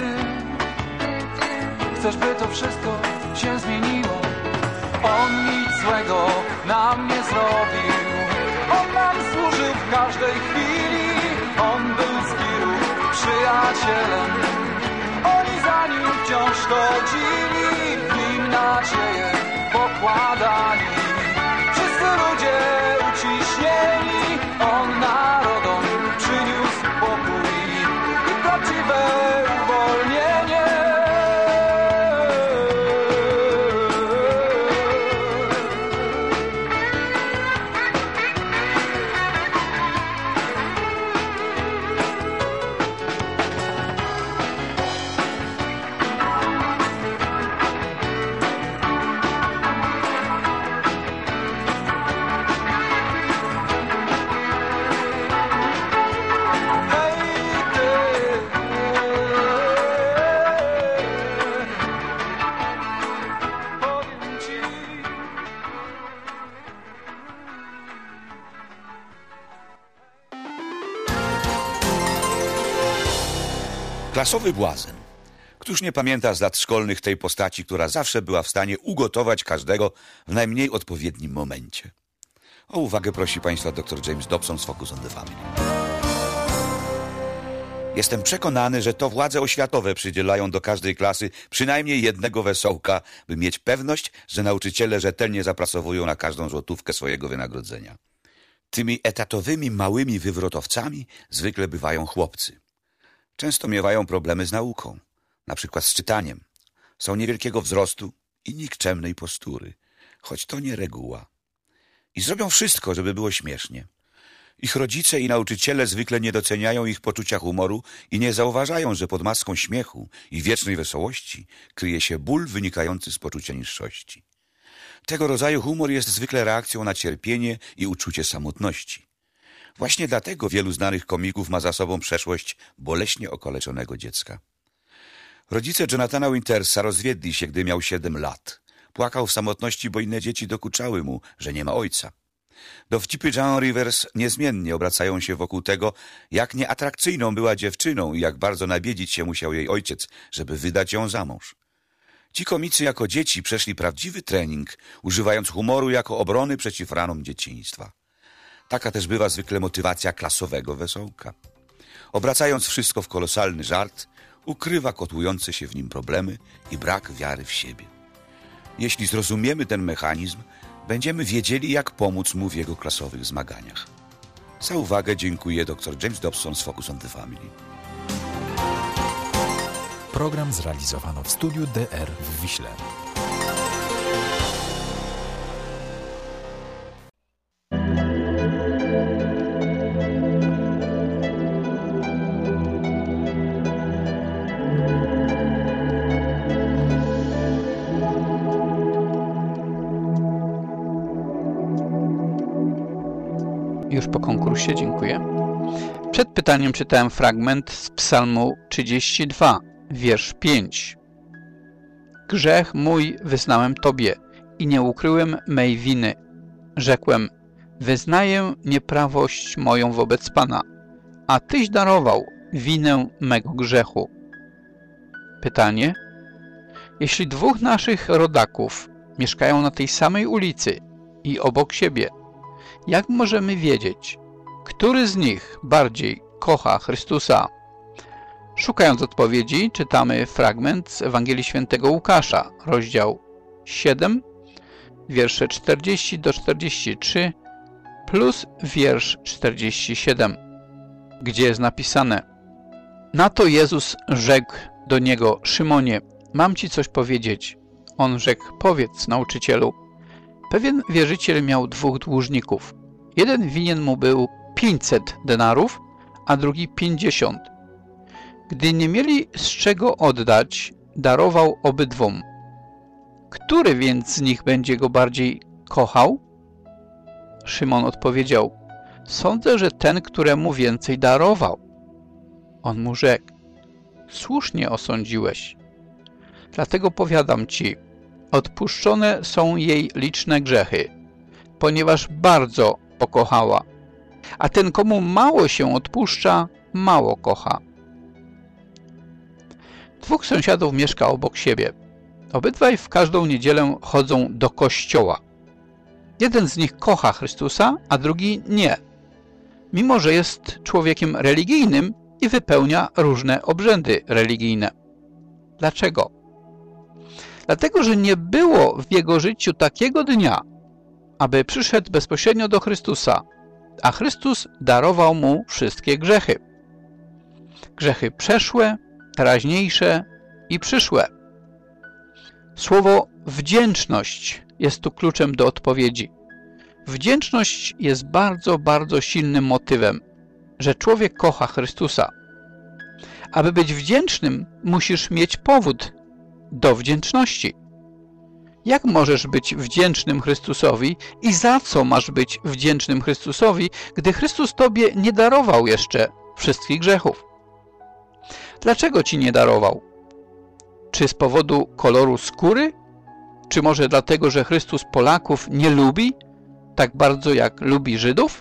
chcesz, by to wszystko się zmieniło. On nic złego nam nie zrobił, on nam służył w każdej chwili. On był z wirów przyjacielem, oni za nim wciąż chodzili, w nim nadzieję pokładali. Wszyscy ludzie uciśnieni, on narodom przyniósł pokój i prawdziwe uwolnienie.
Klasowy błazen. Któż nie pamięta z lat szkolnych tej postaci, która zawsze była w stanie ugotować każdego w najmniej odpowiednim momencie. O uwagę prosi Państwa dr James Dobson z Focus on the Family. Jestem przekonany, że to władze oświatowe przydzielają do każdej klasy przynajmniej jednego wesołka, by mieć pewność, że nauczyciele rzetelnie zapracowują na każdą złotówkę swojego wynagrodzenia. Tymi etatowymi małymi wywrotowcami zwykle bywają chłopcy. Często miewają problemy z nauką, na przykład z czytaniem. Są niewielkiego wzrostu i nikczemnej postury, choć to nie reguła. I zrobią wszystko, żeby było śmiesznie. Ich rodzice i nauczyciele zwykle nie doceniają ich poczucia humoru i nie zauważają, że pod maską śmiechu i wiecznej wesołości kryje się ból wynikający z poczucia niższości. Tego rodzaju humor jest zwykle reakcją na cierpienie i uczucie samotności. Właśnie dlatego wielu znanych komików ma za sobą przeszłość boleśnie okaleczonego dziecka. Rodzice Jonathana Wintersa rozwiedli się, gdy miał 7 lat. Płakał w samotności, bo inne dzieci dokuczały mu, że nie ma ojca. Dowcipy Joan Rivers niezmiennie obracają się wokół tego, jak nieatrakcyjną była dziewczyną i jak bardzo nabiedzić się musiał jej ojciec, żeby wydać ją za mąż. Ci komicy jako dzieci przeszli prawdziwy trening, używając humoru jako obrony przeciw ranom dzieciństwa. Taka też bywa zwykle motywacja klasowego wesołka. Obracając wszystko w kolosalny żart, ukrywa kotłujące się w nim problemy i brak wiary w siebie. Jeśli zrozumiemy ten mechanizm, będziemy wiedzieli, jak pomóc mu w jego klasowych zmaganiach. Za uwagę dziękuję dr James Dobson z Focus on the Family.
Program zrealizowano w studiu DR w Wiśle.
Już po konkursie, dziękuję. Przed pytaniem czytałem fragment z Psalmu 32, wiersz 5. Grzech mój wyznałem Tobie i nie ukryłem mej winy. Rzekłem, wyznaję nieprawość moją wobec Pana, a Tyś darował winę mego grzechu. Pytanie. Jeśli 2 naszych rodaków mieszkają na tej samej ulicy i obok siebie, jak możemy wiedzieć, który z nich bardziej kocha Chrystusa? Szukając odpowiedzi, czytamy fragment z Ewangelii Świętego Łukasza, rozdział 7, wiersze 40 do 43 plus wiersz 47, gdzie jest napisane: Na to Jezus rzekł do niego, Szymonie, mam ci coś powiedzieć. On rzekł, powiedz, nauczycielu. Pewien wierzyciel miał 2 dłużników. Jeden winien mu był 500 denarów, a drugi 50. Gdy nie mieli z czego oddać, darował obydwom. Który więc z nich będzie go bardziej kochał? Szymon odpowiedział, sądzę, że ten, któremu więcej darował. On mu rzekł, słusznie osądziłeś. Dlatego powiadam ci, odpuszczone są jej liczne grzechy, ponieważ bardzo pokochała. A ten, komu mało się odpuszcza, mało kocha. 2 sąsiadów mieszka obok siebie. Obydwaj w każdą niedzielę chodzą do kościoła. Jeden z nich kocha Chrystusa, a drugi nie. Mimo że jest człowiekiem religijnym i wypełnia różne obrzędy religijne. Dlaczego? Dlatego, że nie było w jego życiu takiego dnia, aby przyszedł bezpośrednio do Chrystusa, a Chrystus darował mu wszystkie grzechy. Grzechy przeszłe, teraźniejsze i przyszłe. Słowo wdzięczność jest tu kluczem do odpowiedzi. Wdzięczność jest bardzo, bardzo silnym motywem, że człowiek kocha Chrystusa. Aby być wdzięcznym, musisz mieć powód do wdzięczności. Jak możesz być wdzięcznym Chrystusowi i za co masz być wdzięcznym Chrystusowi, gdy Chrystus Tobie nie darował jeszcze wszystkich grzechów? Dlaczego Ci nie darował? Czy z powodu koloru skóry? Czy może dlatego, że Chrystus Polaków nie lubi tak bardzo jak lubi Żydów?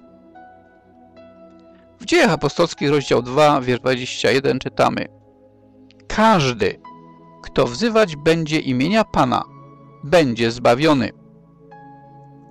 W Dziejach Apostolskich, rozdział 2, wiersz 21 czytamy: Każdy, kto wzywać będzie imienia Pana, będzie zbawiony.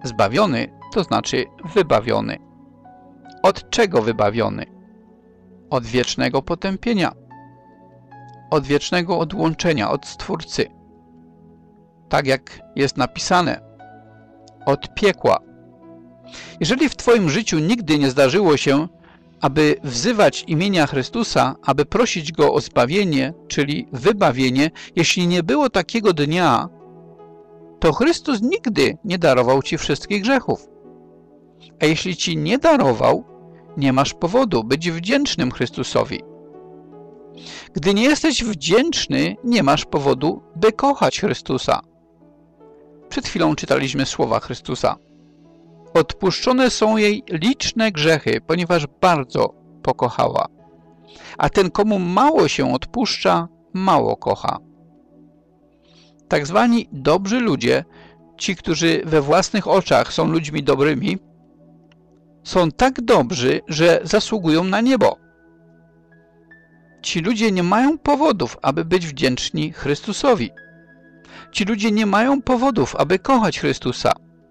Zbawiony to znaczy wybawiony. Od czego wybawiony? od wiecznego potępienia, od wiecznego odłączenia od Stwórcy. Tak jak jest napisane, od piekła. Jeżeli w Twoim życiu nigdy nie zdarzyło się, aby wzywać imienia Chrystusa, aby prosić Go o zbawienie, czyli wybawienie, jeśli nie było takiego dnia, to Chrystus nigdy nie darował Ci wszystkich grzechów. A jeśli Ci nie darował, nie masz powodu być wdzięcznym Chrystusowi. Gdy nie jesteś wdzięczny, nie masz powodu, by kochać Chrystusa. Przed chwilą czytaliśmy słowa Chrystusa. Odpuszczone są jej liczne grzechy, ponieważ bardzo pokochała. A ten, komu mało się odpuszcza, mało kocha. Tak zwani dobrzy ludzie, ci, którzy we własnych oczach są ludźmi dobrymi, są tak dobrzy, że zasługują na niebo. Ci ludzie nie mają powodów, aby być wdzięczni Chrystusowi. Ci ludzie nie mają powodów, aby kochać Chrystusa.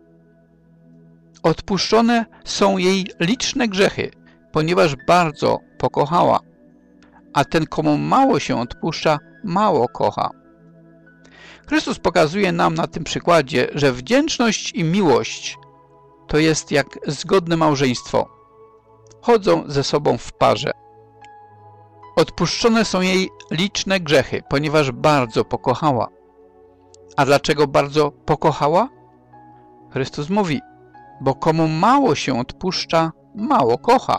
Odpuszczone są jej liczne grzechy, ponieważ bardzo pokochała. A ten, komu mało się odpuszcza, mało kocha. Chrystus pokazuje nam na tym przykładzie, że wdzięczność i miłość to jest jak zgodne małżeństwo. Chodzą ze sobą w parze. Odpuszczone są jej liczne grzechy, ponieważ bardzo pokochała. A dlaczego bardzo pokochała? Chrystus mówi, bo komu mało się odpuszcza, mało kocha.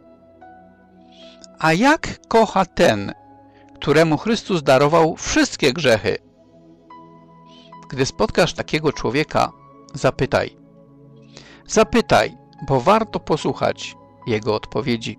A jak kocha ten, któremu Chrystus darował wszystkie grzechy? Gdy spotkasz takiego człowieka, zapytaj. Zapytaj, bo warto posłuchać jego odpowiedzi.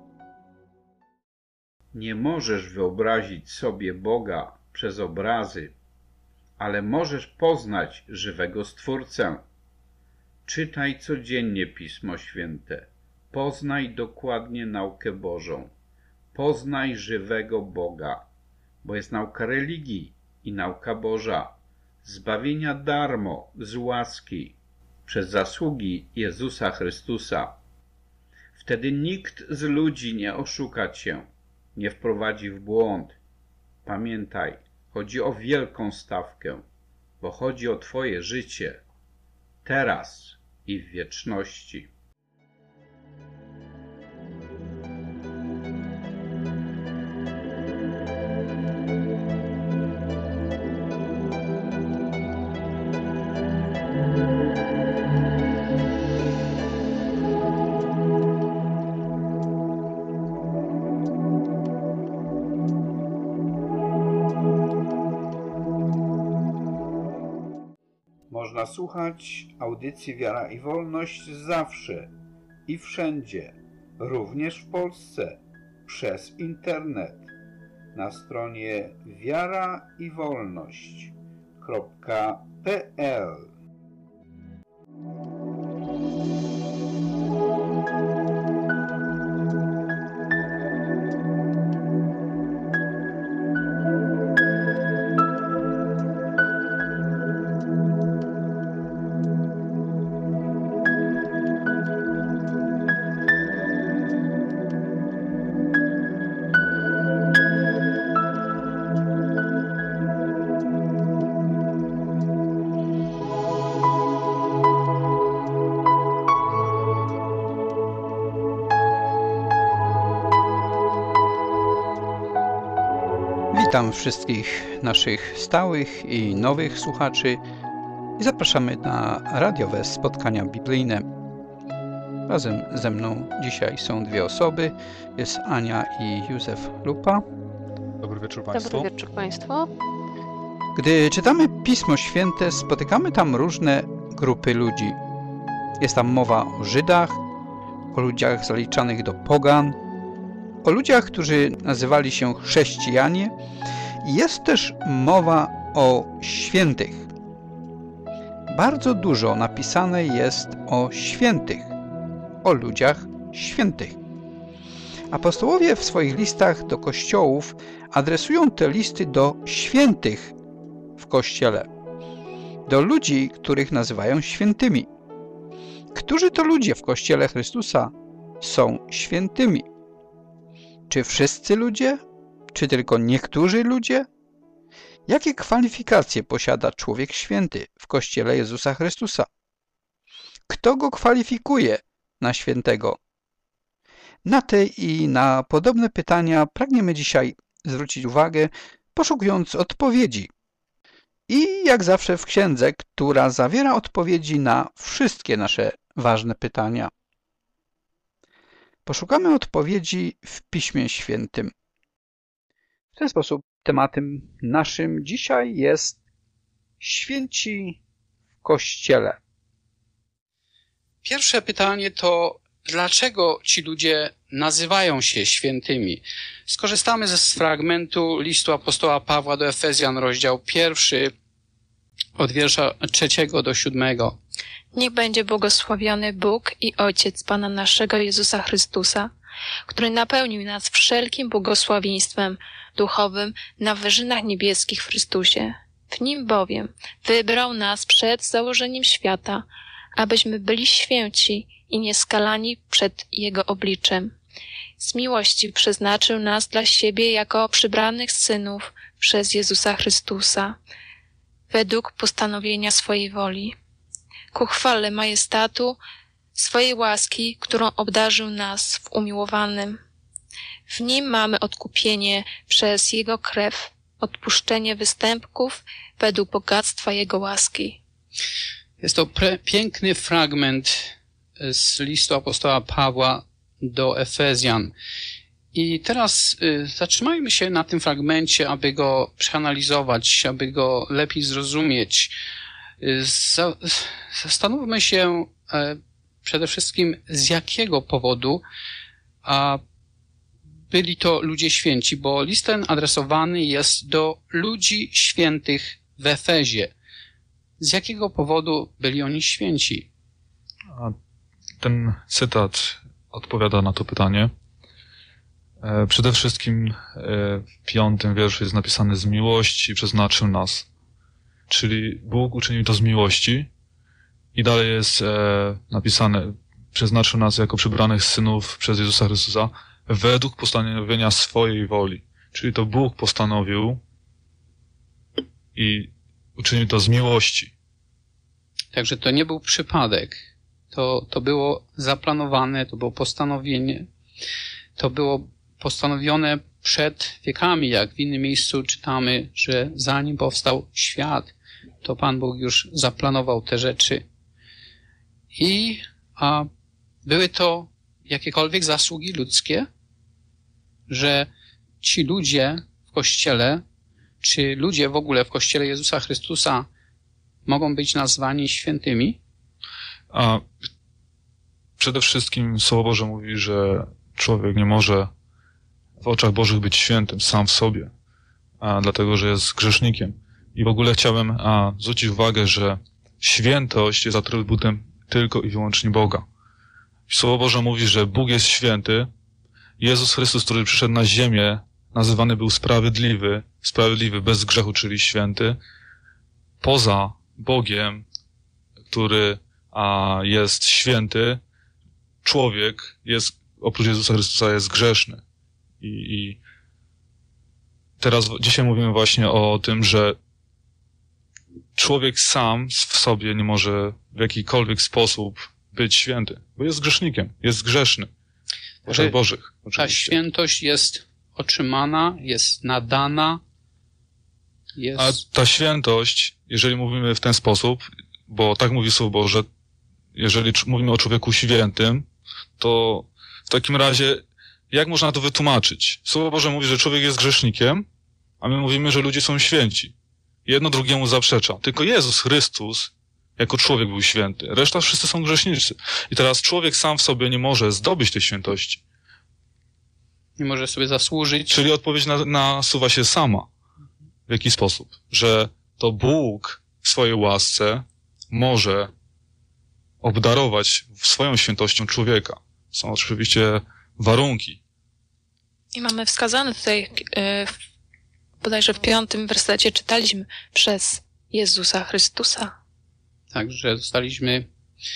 Nie możesz wyobrazić sobie Boga przez obrazy, ale możesz poznać żywego Stwórcę. Czytaj codziennie Pismo Święte. Poznaj dokładnie naukę Bożą. Poznaj żywego Boga, bo jest nauka religii i nauka Boża, zbawienia darmo, z łaski, przez zasługi Jezusa Chrystusa. Wtedy nikt z ludzi nie oszuka cię, nie wprowadzi w błąd. Pamiętaj, chodzi o wielką stawkę, bo chodzi o twoje życie, teraz i w wieczności. Można słuchać audycji Wiara i Wolność zawsze i wszędzie, również w Polsce, przez internet, na stronie wiaraiwolność.pl.
Witam wszystkich naszych stałych i nowych słuchaczy i zapraszamy na radiowe spotkania biblijne. Razem ze mną dzisiaj są dwie osoby. Jest Ania i Józef Lupa.
Dobry wieczór Państwu.
Dobry wieczór Państwu.
Gdy czytamy Pismo Święte, spotykamy tam różne grupy ludzi. Jest tam mowa o Żydach, o ludziach zaliczanych do pogan, o ludziach, którzy nazywali się chrześcijanie. Jest też mowa o świętych. Bardzo dużo napisane jest o świętych, o ludziach świętych. Apostołowie w swoich listach do kościołów adresują te listy do świętych w Kościele, do ludzi, których nazywają świętymi. Którzy to ludzie w Kościele Chrystusa są świętymi? Czy wszyscy ludzie? Czy tylko niektórzy ludzie? Jakie kwalifikacje posiada człowiek święty w Kościele Jezusa Chrystusa? Kto go kwalifikuje na świętego? Na te i na podobne pytania pragniemy dzisiaj zwrócić uwagę, poszukując odpowiedzi. I jak zawsze w księdze, która zawiera odpowiedzi na wszystkie nasze ważne pytania. Poszukamy odpowiedzi w Piśmie Świętym. W ten sposób tematem naszym dzisiaj jest święci w Kościele.
Pierwsze pytanie to, dlaczego ci ludzie nazywają się świętymi? Skorzystamy z fragmentu listu apostoła Pawła do Efezjan, rozdział 1, od wiersza 3 do 7.
Niech będzie błogosławiony Bóg i Ojciec Pana naszego Jezusa Chrystusa, który napełnił nas wszelkim błogosławieństwem duchowym na wyżynach niebieskich w Chrystusie. W Nim bowiem wybrał nas przed założeniem świata, abyśmy byli święci i nieskalani przed Jego obliczem. Z miłości przeznaczył nas dla siebie jako przybranych synów przez Jezusa Chrystusa, według postanowienia swojej woli, ku chwale majestatu swojej łaski, którą obdarzył nas w umiłowanym. W Nim mamy odkupienie przez Jego krew, odpuszczenie występków według bogactwa Jego łaski.
Jest to piękny fragment z listu apostoła Pawła do Efezjan. I teraz zatrzymajmy się na tym fragmencie, aby go przeanalizować, aby go lepiej zrozumieć. Zastanówmy się przede wszystkim, z jakiego powodu byli to ludzie święci, bo list ten adresowany jest do ludzi świętych w Efezie. Z jakiego powodu byli oni święci?
Ten cytat odpowiada na to pytanie. Przede wszystkim w 5 wierszu jest napisane: z miłości przeznaczył nas. Czyli Bóg uczynił to z miłości. I dalej jest napisane: przeznaczył nas jako przybranych synów przez Jezusa Chrystusa według postanowienia swojej woli. Czyli to Bóg postanowił i uczynił to z miłości.
Także to nie był przypadek. To było zaplanowane, to było postanowienie. To było postanowione przed wiekami, jak w innym miejscu czytamy, że zanim powstał świat, to Pan Bóg już zaplanował te rzeczy. I były to jakiekolwiek zasługi ludzkie, że ci ludzie w Kościele, czy ludzie w ogóle w Kościele Jezusa Chrystusa mogą być nazwani świętymi?
Przede wszystkim Słowo Boże mówi, że człowiek nie może w oczach Bożych być świętym sam w sobie, dlatego że jest grzesznikiem. I w ogóle chciałem zwrócić uwagę, że świętość jest atrybutem tylko i wyłącznie Boga. Słowo Boże mówi, że Bóg jest święty. Jezus Chrystus, który przyszedł na ziemię, nazywany był sprawiedliwy bez grzechu, czyli święty. Poza Bogiem, który jest święty, człowiek jest, oprócz Jezusa Chrystusa, jest grzeszny. I teraz dzisiaj mówimy właśnie o tym, że człowiek sam w sobie nie może w jakikolwiek sposób być święty, bo jest grzesznikiem, jest grzeszny w oczach Bożych. Oczywiście.
Ta świętość jest otrzymana, jest nadana.
A ta świętość, jeżeli mówimy w ten sposób, bo tak mówi Słowo Boże, jeżeli mówimy o człowieku świętym, to w takim razie jak można to wytłumaczyć? Słowo Boże mówi, że człowiek jest grzesznikiem, a my mówimy, że ludzie są święci. Jedno drugiemu zaprzecza. Tylko Jezus Chrystus jako człowiek był święty. Reszta wszyscy są grzesznicy. I teraz człowiek sam w sobie nie może zdobyć tej świętości.
Nie może sobie zasłużyć.
Czyli odpowiedź nasuwa się sama. W jaki sposób? Że to Bóg w swojej łasce może obdarować swoją świętością człowieka. Są oczywiście warunki.
I mamy wskazane tutaj, bodajże w 5 wersecie czytaliśmy, przez Jezusa Chrystusa.
Także zostaliśmy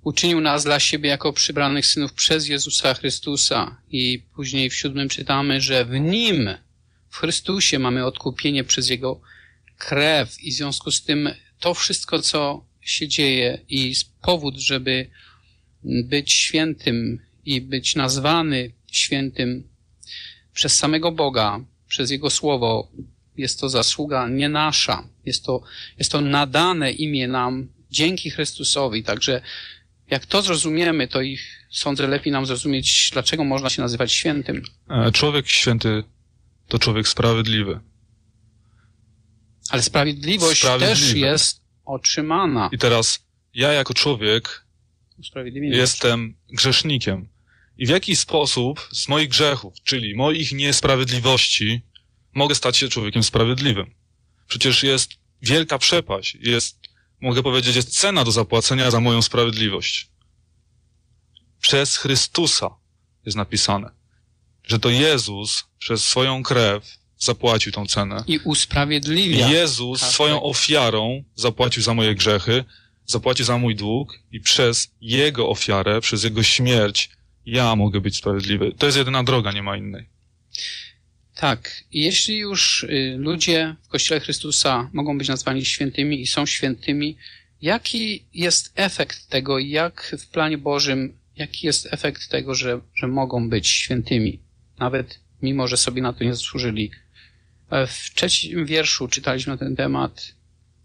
uczynił nas dla siebie jako przybranych synów przez Jezusa Chrystusa. I później w 7 czytamy, że w Nim, w Chrystusie mamy odkupienie przez Jego krew i w związku z tym to wszystko, co się dzieje i powód, żeby być świętym i być nazwany świętym przez samego Boga, przez Jego Słowo, jest to zasługa nie nasza. Jest to nadane imię nam dzięki Chrystusowi. Także jak to zrozumiemy, to i sądzę lepiej nam zrozumieć, dlaczego można się nazywać świętym.
Człowiek święty to człowiek sprawiedliwy.
Ale sprawiedliwość też jest otrzymana.
I teraz ja jako człowiek jestem grzesznikiem. I w jaki sposób z moich grzechów, czyli moich niesprawiedliwości, mogę stać się człowiekiem sprawiedliwym? Przecież jest wielka przepaść. Mogę powiedzieć, jest cena do zapłacenia za moją sprawiedliwość. Przez Chrystusa jest napisane, że to Jezus przez swoją krew zapłacił tą cenę.
I usprawiedliwia.
Jezus swoją ofiarą zapłacił za moje grzechy, zapłacił za mój dług i przez Jego ofiarę, przez Jego śmierć ja mogę być sprawiedliwy. To jest jedyna droga, nie ma innej.
Tak. I jeśli już ludzie w Kościele Chrystusa mogą być nazwani świętymi i są świętymi, jaki jest efekt tego, jak w planie Bożym, jaki jest efekt tego, że mogą być świętymi? Nawet mimo, że sobie na to nie zasłużyli. W 3 wierszu czytaliśmy na ten temat.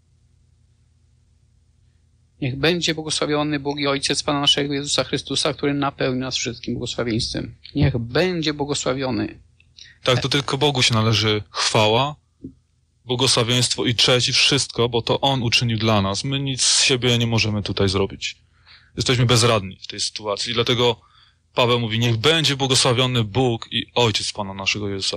Niech będzie błogosławiony Bóg i Ojciec Pana naszego Jezusa Chrystusa, który napełni nas wszystkim błogosławieństwem. Niech będzie błogosławiony.
Tak, to tylko Bogu się należy chwała, błogosławieństwo i cześć i wszystko, bo to On uczynił dla nas. My nic z siebie nie możemy tutaj zrobić. Jesteśmy bezradni w tej sytuacji. Dlatego Paweł mówi, niech będzie błogosławiony Bóg i Ojciec Pana naszego Jezusa.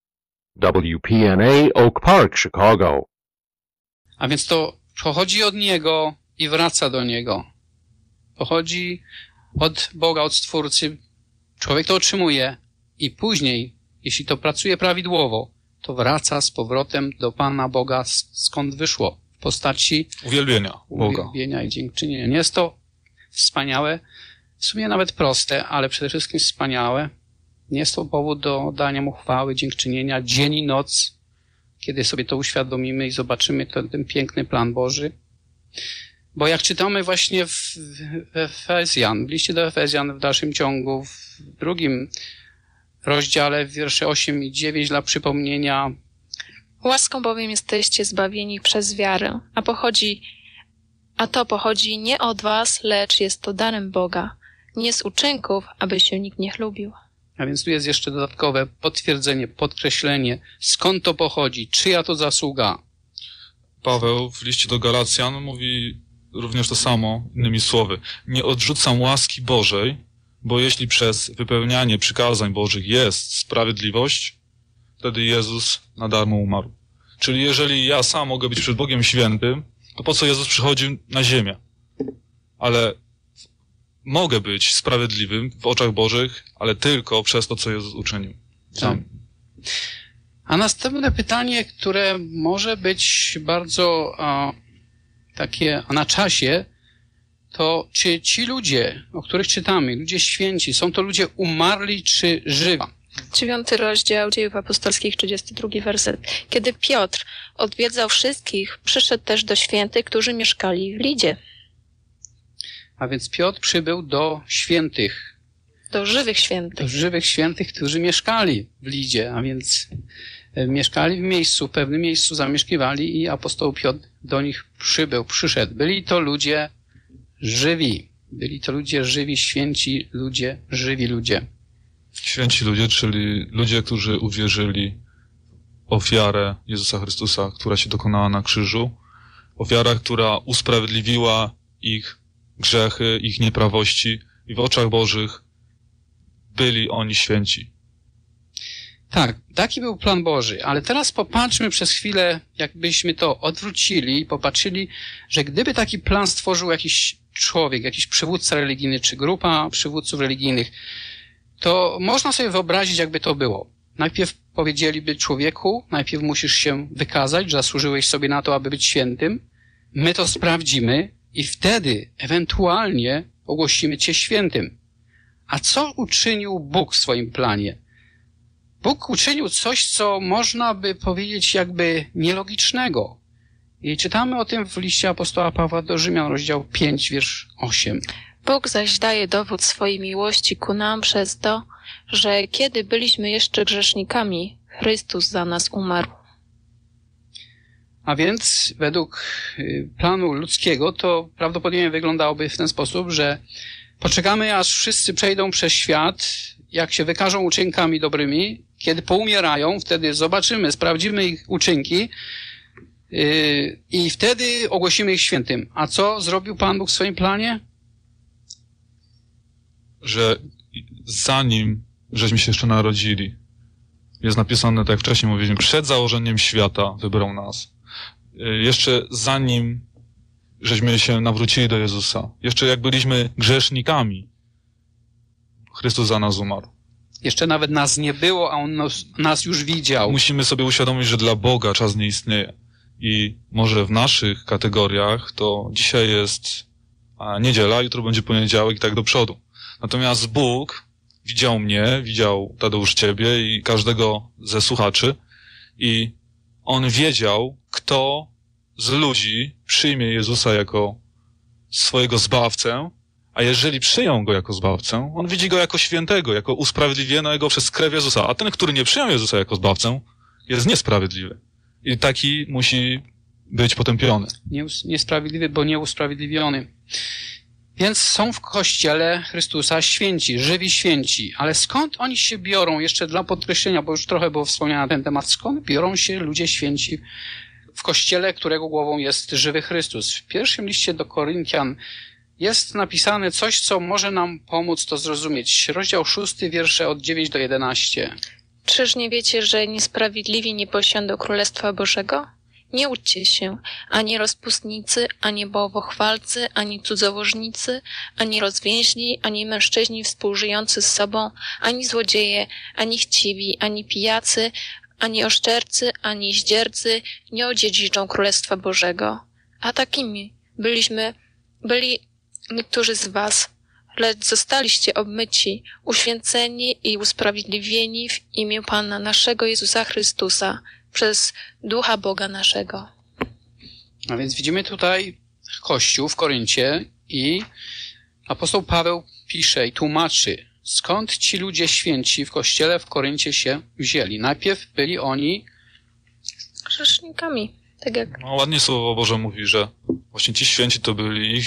WPNA Oak Park, Chicago.
A więc to pochodzi od Niego i wraca do Niego. Pochodzi od Boga, od Stwórcy. Człowiek to otrzymuje i później, jeśli to pracuje prawidłowo, to wraca z powrotem do Pana Boga, skąd wyszło, w postaci
uwielbienia Boga.
Uwielbienia i dziękczynienia. Jest to wspaniałe, w sumie nawet proste, ale przede wszystkim wspaniałe. Nie jest to powód do dania Mu chwały, dziękczynienia dzień i noc, kiedy sobie to uświadomimy i zobaczymy ten piękny plan Boży. Bo jak czytamy właśnie w Efezjan, w liście do Efezjan w dalszym ciągu, w 2 rozdziale, wiersze 8 i 9 dla przypomnienia.
Łaską bowiem jesteście zbawieni przez wiarę, a to pochodzi nie od was, lecz jest to darem Boga, nie z uczynków, aby się nikt nie chlubił.
A więc tu jest jeszcze dodatkowe potwierdzenie, podkreślenie, skąd to pochodzi, czyja to zasługa.
Paweł w liście do Galacjan mówi również to samo, innymi słowy. Nie odrzucam łaski Bożej, bo jeśli przez wypełnianie przykazań Bożych jest sprawiedliwość, wtedy Jezus na darmo umarł. Czyli jeżeli ja sam mogę być przed Bogiem świętym, to po co Jezus przychodził na ziemię? Ale mogę być sprawiedliwym w oczach Bożych, ale tylko przez to, co Jezus uczynił. Sam.
A następne pytanie, które może być bardzo takie na czasie, to czy ci ludzie, o których czytamy, ludzie święci, są to ludzie umarli czy żywi?
9 rozdział Dziejów Apostolskich, 32 werset. Kiedy Piotr odwiedzał wszystkich, przyszedł też do świętych, którzy mieszkali w Lidzie.
A więc Piotr przybył do świętych.
Do żywych świętych.
Do żywych świętych, którzy mieszkali w Lidzie, a więc mieszkali w miejscu, w pewnym miejscu zamieszkiwali i apostoł Piotr do nich przyszedł. Byli to ludzie żywi. Byli to ludzie żywi, święci ludzie, żywi ludzie.
Święci ludzie, czyli ludzie, którzy uwierzyli w ofiarę Jezusa Chrystusa, która się dokonała na krzyżu. Ofiara, która usprawiedliwiła ich grzechy, ich nieprawości i w oczach Bożych byli oni święci.
Tak, taki był plan Boży, ale teraz popatrzmy przez chwilę, jakbyśmy to odwrócili i popatrzyli, że gdyby taki plan stworzył jakiś człowiek, jakiś przywódca religijny, czy grupa przywódców religijnych, to można sobie wyobrazić, jakby to było. Najpierw powiedzieliby człowieku, najpierw musisz się wykazać, że zasłużyłeś sobie na to, aby być świętym. My to sprawdzimy i wtedy ewentualnie ogłosimy Cię świętym. A co uczynił Bóg w swoim planie? Bóg uczynił coś, co można by powiedzieć jakby nielogicznego. I czytamy o tym w liście apostoła Pawła do Rzymian, rozdział 5, wiersz 8.
Bóg zaś daje dowód swojej miłości ku nam przez to, że kiedy byliśmy jeszcze grzesznikami, Chrystus za nas umarł.
A więc według planu ludzkiego to prawdopodobnie wyglądałoby w ten sposób, że poczekamy, aż wszyscy przejdą przez świat, jak się wykażą uczynkami dobrymi, kiedy poumierają, wtedy zobaczymy, sprawdzimy ich uczynki i wtedy ogłosimy ich świętym. A co zrobił Pan Bóg w swoim planie?
Że zanim żeśmy się jeszcze narodzili, jest napisane, tak jak wcześniej mówiliśmy, przed założeniem świata wybrał nas. Jeszcze zanim żeśmy się nawrócili do Jezusa, jeszcze jak byliśmy grzesznikami, Chrystus za nas umarł.
Jeszcze nawet nas nie było, a On nas już widział.
Musimy sobie uświadomić, że dla Boga czas nie istnieje. I może w naszych kategoriach to dzisiaj jest niedziela, jutro będzie poniedziałek i tak do przodu. Natomiast Bóg widział mnie, widział, Tadeusz, ciebie i każdego ze słuchaczy i On wiedział, kto z ludzi przyjmie Jezusa jako swojego Zbawcę, a jeżeli przyjął Go jako Zbawcę, On widzi Go jako świętego, jako usprawiedliwionego przez krew Jezusa, a ten, który nie przyjął Jezusa jako Zbawcę, jest niesprawiedliwy. I taki musi być potępiony.
Niesprawiedliwy, bo nieusprawiedliwiony. Więc są w Kościele Chrystusa święci, żywi święci. Ale skąd oni się biorą, jeszcze dla podkreślenia, bo już trochę było wspomniane na ten temat, skąd biorą się ludzie święci w Kościele, którego głową jest żywy Chrystus? W pierwszym liście do Koryntian jest napisane coś, co może nam pomóc to zrozumieć. Rozdział 6, wiersze od 9 do 11.
Czyż nie wiecie, że niesprawiedliwi nie posiądą Królestwa Bożego? Nie łudźcie się, ani rozpustnicy, ani bałwochwalcy, ani cudzołożnicy, ani rozwięźli, ani mężczyźni współżyjący z sobą, ani złodzieje, ani chciwi, ani pijacy, ani oszczercy, ani zdziercy nie odziedziczą Królestwa Bożego. A takimi byli niektórzy z was, lecz zostaliście obmyci, uświęceni i usprawiedliwieni w imię Pana naszego Jezusa Chrystusa, przez Ducha Boga naszego.
A więc widzimy tutaj Kościół w Koryncie i apostoł Paweł pisze i tłumaczy, skąd ci ludzie święci w Kościele w Koryncie się wzięli. Najpierw byli oni
grzesznikami. Tak jak...
No, ładnie Słowo Boże mówi, że właśnie ci święci to byli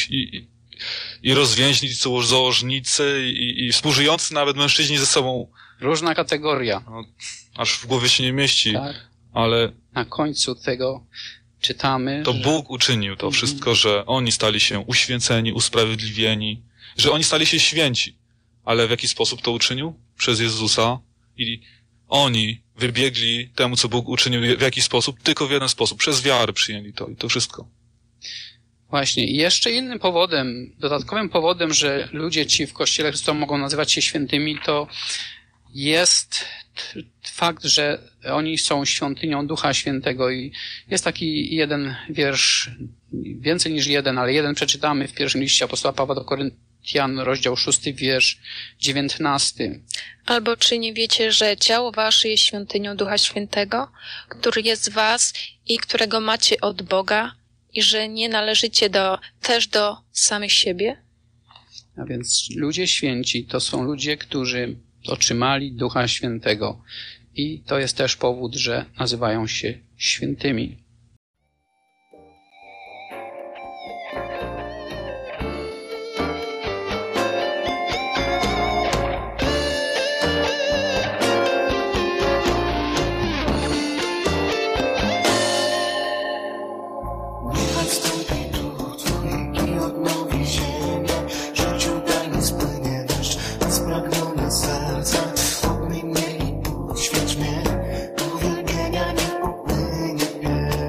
i rozwięźli, i założnicy, i współżyjący nawet mężczyźni ze sobą.
Różna kategoria.
No, aż w głowie się nie mieści.
Tak.
Ale
na końcu tego czytamy,
to że Bóg uczynił to wszystko, że oni stali się uświęceni, usprawiedliwieni, że oni stali się święci. Ale w jaki sposób to uczynił? Przez Jezusa. I oni wybiegli temu, co Bóg uczynił w jaki sposób? Tylko w jeden sposób. Przez wiarę przyjęli to i to wszystko.
Właśnie. I jeszcze innym powodem, dodatkowym powodem, że ludzie ci w Kościele Chrystusa mogą nazywać się świętymi, to jest fakt, że oni są świątynią Ducha Świętego i jest taki jeden wiersz, więcej niż jeden, ale jeden przeczytamy w pierwszym liście apostoła Pawła do Koryntian, rozdział 6, wiersz 19.
Albo czy nie wiecie, że ciało wasze jest świątynią Ducha Świętego, który jest w was i którego macie od Boga i że nie należycie też do samych siebie?
A więc ludzie święci to są ludzie, którzy otrzymali Ducha Świętego i to jest też powód, że nazywają się świętymi.
Świeć mnie, uwielbienia nie upłynie.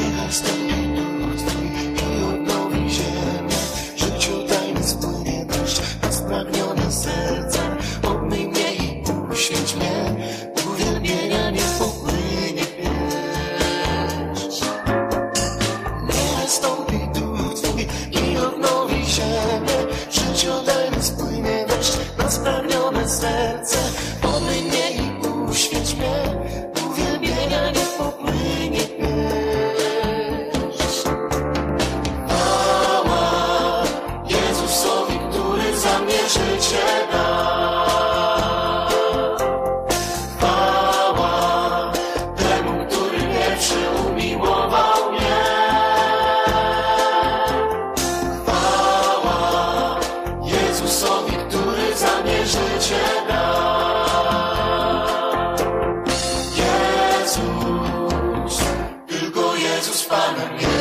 niechaj stąpi duch Twój i odnowi ziemię. Życiu daj mi spłynie deszcz na spragnione serca. Obmyj mnie i uświęć mnie, uwielbienia nie popłynie pieśń. Niechaj stąpi duch Twój i odnowi ziemię. Życiu daj mi spłynie deszcz na spragnione serce. Obmyj mnie i uświęć mnie, uwielbienia nie popłynie pieśń. Chwała Jezusowi, który za mnie życie dał. Chwała temu, który pierwszy umiłował mnie. Chwała Jezusowi, który za mnie życie dał. Jezus, tylko Jezus Panem jest.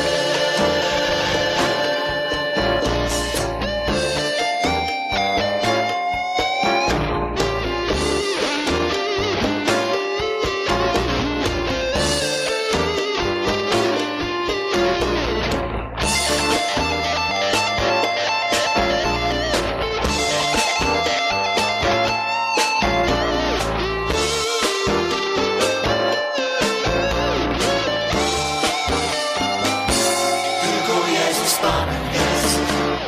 Tylko Jezus Panem jest.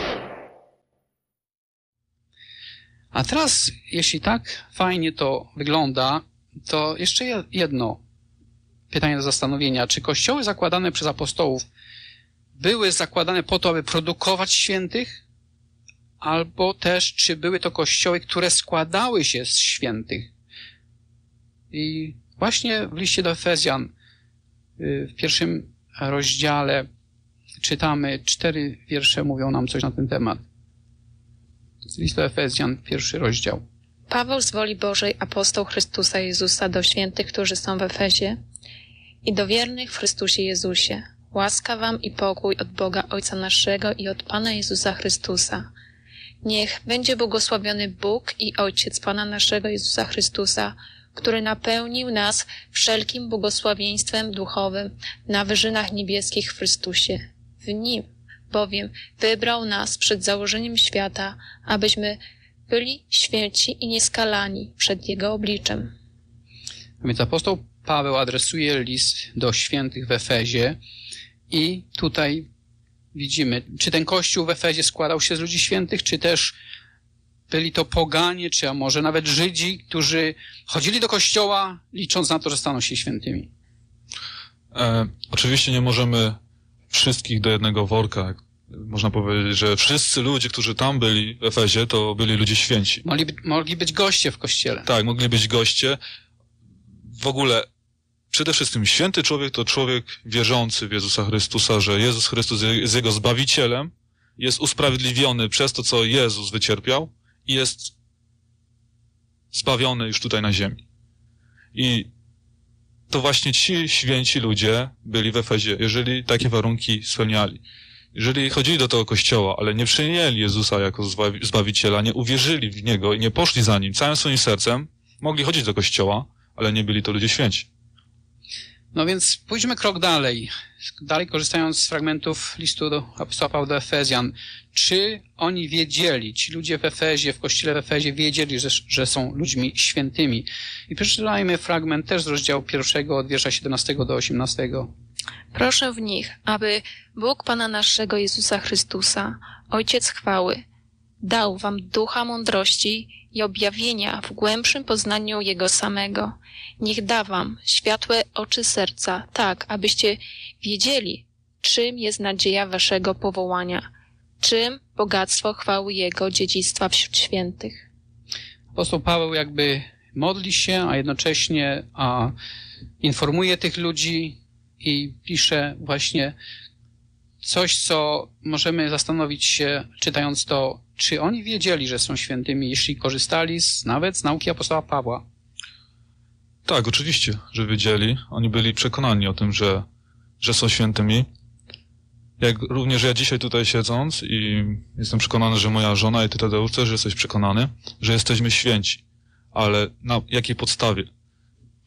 A teraz, jeśli tak fajnie to wygląda, to jeszcze jedno pytanie do zastanowienia. Czy kościoły zakładane przez apostołów były zakładane po to, aby produkować świętych? Albo też, czy były to kościoły, które składały się z świętych? I właśnie w liście do Efezjan, w 1 rozdziale czytamy, 4 wiersze mówią nam coś na ten temat. Z listu Efezjan, 1 rozdział.
Paweł z woli Bożej, apostoł Chrystusa Jezusa do świętych, którzy są w Efezie i do wiernych w Chrystusie Jezusie. Łaska wam i pokój od Boga Ojca naszego i od Pana Jezusa Chrystusa. Niech będzie błogosławiony Bóg i Ojciec Pana naszego Jezusa Chrystusa, który napełnił nas wszelkim błogosławieństwem duchowym na wyżynach niebieskich w Chrystusie. W Nim bowiem wybrał nas przed założeniem świata, abyśmy byli święci i nieskalani przed Jego obliczem.
A więc apostoł Paweł adresuje list do świętych w Efezie i tutaj widzimy, czy ten kościół w Efezie składał się z ludzi świętych, czy też byli to poganie, czy a może nawet Żydzi, którzy chodzili do kościoła, licząc na to, że staną się świętymi.
Oczywiście nie możemy wszystkich do jednego worka. Można powiedzieć, że wszyscy ludzie, którzy tam byli w Efezie, to byli ludzie święci.
Mogli być goście w kościele.
Tak, mogli być goście. W ogóle przede wszystkim święty człowiek to człowiek wierzący w Jezusa Chrystusa, że Jezus Chrystus jest jego Zbawicielem, jest usprawiedliwiony przez to, co Jezus wycierpiał i jest zbawiony już tutaj na ziemi. I to właśnie ci święci ludzie byli w Efezie, jeżeli takie warunki spełniali. Jeżeli chodzili do tego kościoła, ale nie przyjęli Jezusa jako Zbawiciela, nie uwierzyli w Niego i nie poszli za Nim całym swoim sercem, mogli chodzić do kościoła, ale nie byli to ludzie święci.
No więc pójdźmy krok dalej. Dalej korzystając z fragmentów listu do apostoła Pawła do Efezjan. Czy oni wiedzieli, ci ludzie w Efezie, w kościele w Efezie wiedzieli, że są ludźmi świętymi? I przeczytajmy fragment też z rozdziału 1 od wiersza 17 do 18.
Proszę w nich, aby Bóg Pana naszego Jezusa Chrystusa, Ojciec chwały, dał wam ducha mądrości i objawienia w głębszym poznaniu Jego samego. Niech da wam światłe oczy serca, tak, abyście wiedzieli, czym jest nadzieja waszego powołania, czym bogactwo chwały Jego dziedzictwa wśród świętych.
Apostoł Paweł jakby modli się, a jednocześnie informuje tych ludzi i pisze właśnie coś, co możemy zastanowić się, czytając to, czy oni wiedzieli, że są świętymi, jeśli korzystali nawet z nauki apostoła Pawła.
Tak, oczywiście, że wiedzieli. Oni byli przekonani o tym, że są świętymi. Jak również ja dzisiaj tutaj siedząc i jestem przekonany, że moja żona i ty, Tadeusz, też jesteś przekonany, że jesteśmy święci. Ale na jakiej podstawie?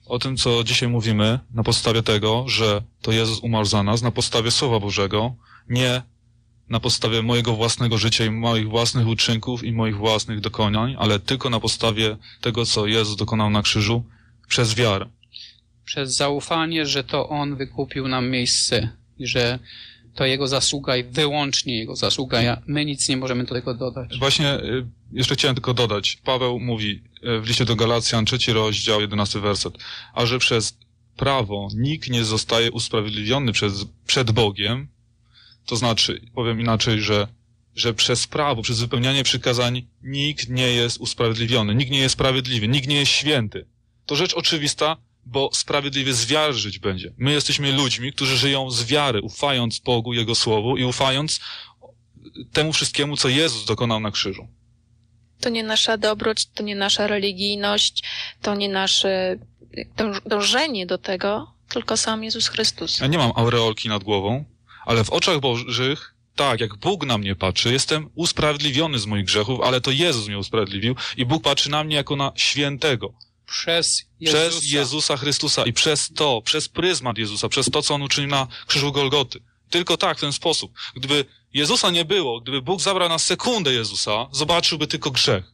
o tym, co dzisiaj mówimy, na podstawie tego, że to Jezus umarł za nas, na podstawie Słowa Bożego, nie na podstawie mojego własnego życia i moich własnych uczynków i moich własnych dokonań, ale tylko na podstawie tego, co Jezus dokonał na krzyżu, przez wiarę.
Przez zaufanie, że to On wykupił nam miejsce i że to Jego zasługa i wyłącznie Jego zasługa. My nic nie możemy do tego dodać.
Właśnie jeszcze chciałem tylko dodać. Paweł mówi w liście do Galacjan, 3 rozdział, 11 werset, a że przez prawo nikt nie zostaje usprawiedliwiony przed Bogiem, to znaczy, powiem inaczej, że przez prawo, przez wypełnianie przykazań nikt nie jest usprawiedliwiony, nikt nie jest sprawiedliwy, nikt nie jest święty. To rzecz oczywista, bo sprawiedliwie z wiary żyć będzie. My jesteśmy ludźmi, którzy żyją z wiary, ufając Bogu, Jego Słowu i ufając temu wszystkiemu, co Jezus dokonał na krzyżu.
To nie nasza dobroć, to nie nasza religijność, to nie nasze dążenie do tego, tylko sam Jezus Chrystus.
Ja nie mam aureolki nad głową, ale w oczach Bożych, tak jak Bóg na mnie patrzy, jestem usprawiedliwiony z moich grzechów, ale to Jezus mnie usprawiedliwił i Bóg patrzy na mnie jako na świętego.
Przez
Jezusa Chrystusa i przez pryzmat Jezusa, przez to, co On uczynił na krzyżu Golgoty. Tylko tak, w ten sposób. Gdyby Jezusa nie było, gdyby Bóg zabrał na sekundę Jezusa, zobaczyłby tylko grzech.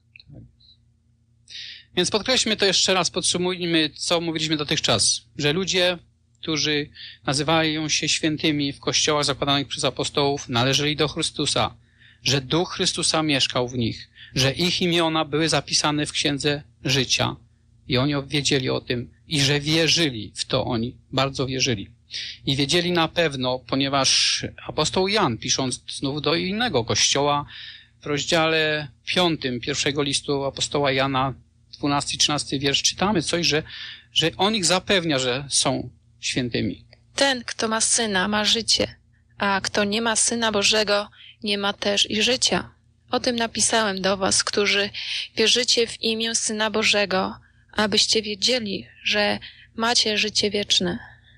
Więc podkreślmy to jeszcze raz, podsumujmy, co mówiliśmy dotychczas. Że ludzie, którzy nazywają się świętymi w kościołach zakładanych przez apostołów, należeli do Chrystusa. Że Duch Chrystusa mieszkał w nich. Że ich imiona były zapisane w Księdze Życia. I oni wiedzieli o tym i że wierzyli w to oni, bardzo wierzyli. I wiedzieli na pewno, ponieważ apostoł Jan, pisząc znów do innego kościoła, w rozdziale 5 pierwszego listu apostoła Jana, 12 i 13 wiersz, czytamy coś, że on ich zapewnia, że są świętymi.
Ten, kto ma Syna, ma życie, a kto nie ma Syna Bożego, nie ma też i życia. O tym napisałem do was, którzy wierzycie w imię Syna Bożego, abyście wiedzieli, że macie życie wieczne.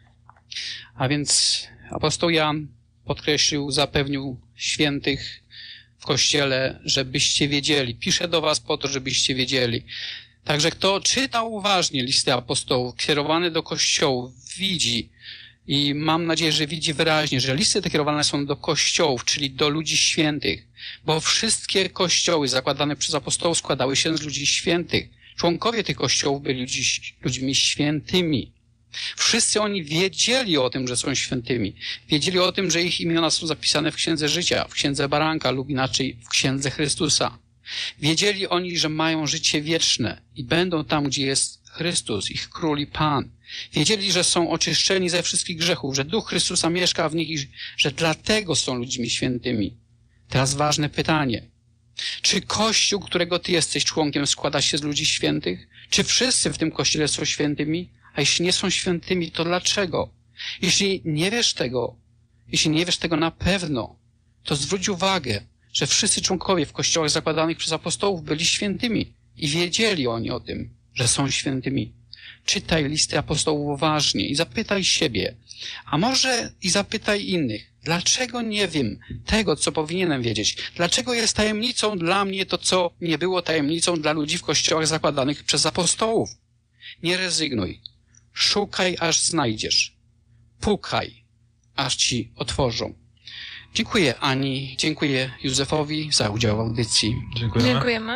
A więc apostoł Jan podkreślił, zapewnił świętych w Kościele, żebyście wiedzieli. Piszę do was po to, żebyście wiedzieli. Także kto czytał uważnie listy apostołów kierowane do kościołów, widzi i mam nadzieję, że widzi wyraźnie, że listy te kierowane są do kościołów, czyli do ludzi świętych, bo wszystkie kościoły zakładane przez apostołów składały się z ludzi świętych. Członkowie tych kościołów byli ludźmi świętymi. Wszyscy oni wiedzieli o tym, że są świętymi. Wiedzieli o tym, że ich imiona są zapisane w Księdze Życia, w Księdze Baranka lub inaczej w Księdze Chrystusa. Wiedzieli oni, że mają życie wieczne i będą tam, gdzie jest Chrystus, ich Król i Pan. Wiedzieli, że są oczyszczeni ze wszystkich grzechów, że Duch Chrystusa mieszka w nich i że dlatego są ludźmi świętymi. Teraz ważne pytanie. Czy Kościół, którego ty jesteś członkiem, składa się z ludzi świętych? Czy wszyscy w tym Kościele są świętymi? A jeśli nie są świętymi, to dlaczego? Jeśli nie wiesz tego na pewno, to zwróć uwagę, że wszyscy członkowie w kościołach zakładanych przez apostołów byli świętymi i wiedzieli oni o tym, że są świętymi. Czytaj listy apostołów uważnie i zapytaj siebie, a może i zapytaj innych, dlaczego nie wiem tego, co powinienem wiedzieć? Dlaczego jest tajemnicą dla mnie to, co nie było tajemnicą dla ludzi w kościołach zakładanych przez apostołów? Nie rezygnuj. Szukaj, aż znajdziesz. Pukaj, aż ci otworzą. Dziękuję Ani, dziękuję Józefowi za udział w audycji.
Dziękujemy.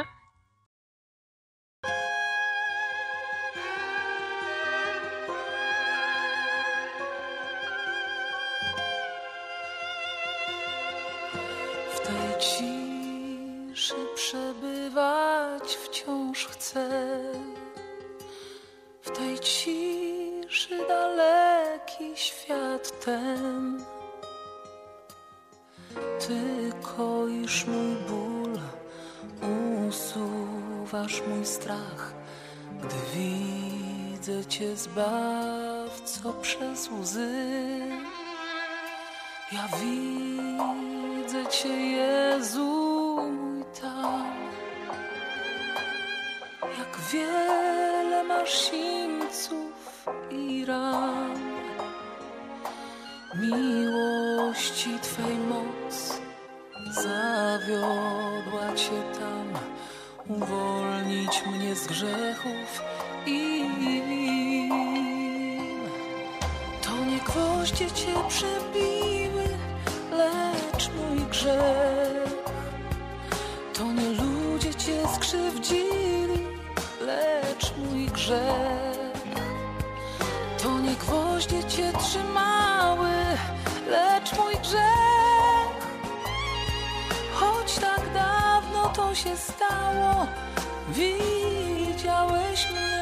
W tej ciszy przebywać wciąż chcę. W tej ciszy daleki świat ten. Ty koisz mój ból, usuwasz mój strach, gdy widzę Cię, Zbawco, przez łzy. Ja widzę Cię, Jezu mój, tam. Jak wiele masz sińców i ran. Miłości Twej moc zawiodła Cię tam, uwolnić mnie z grzechów i gwoździe Cię przebiły, lecz mój grzech. To nie ludzie Cię skrzywdzili, lecz mój grzech. To nie gwoździe Cię trzymały, lecz mój grzech. Choć tak dawno to się stało, widziałeś mnie.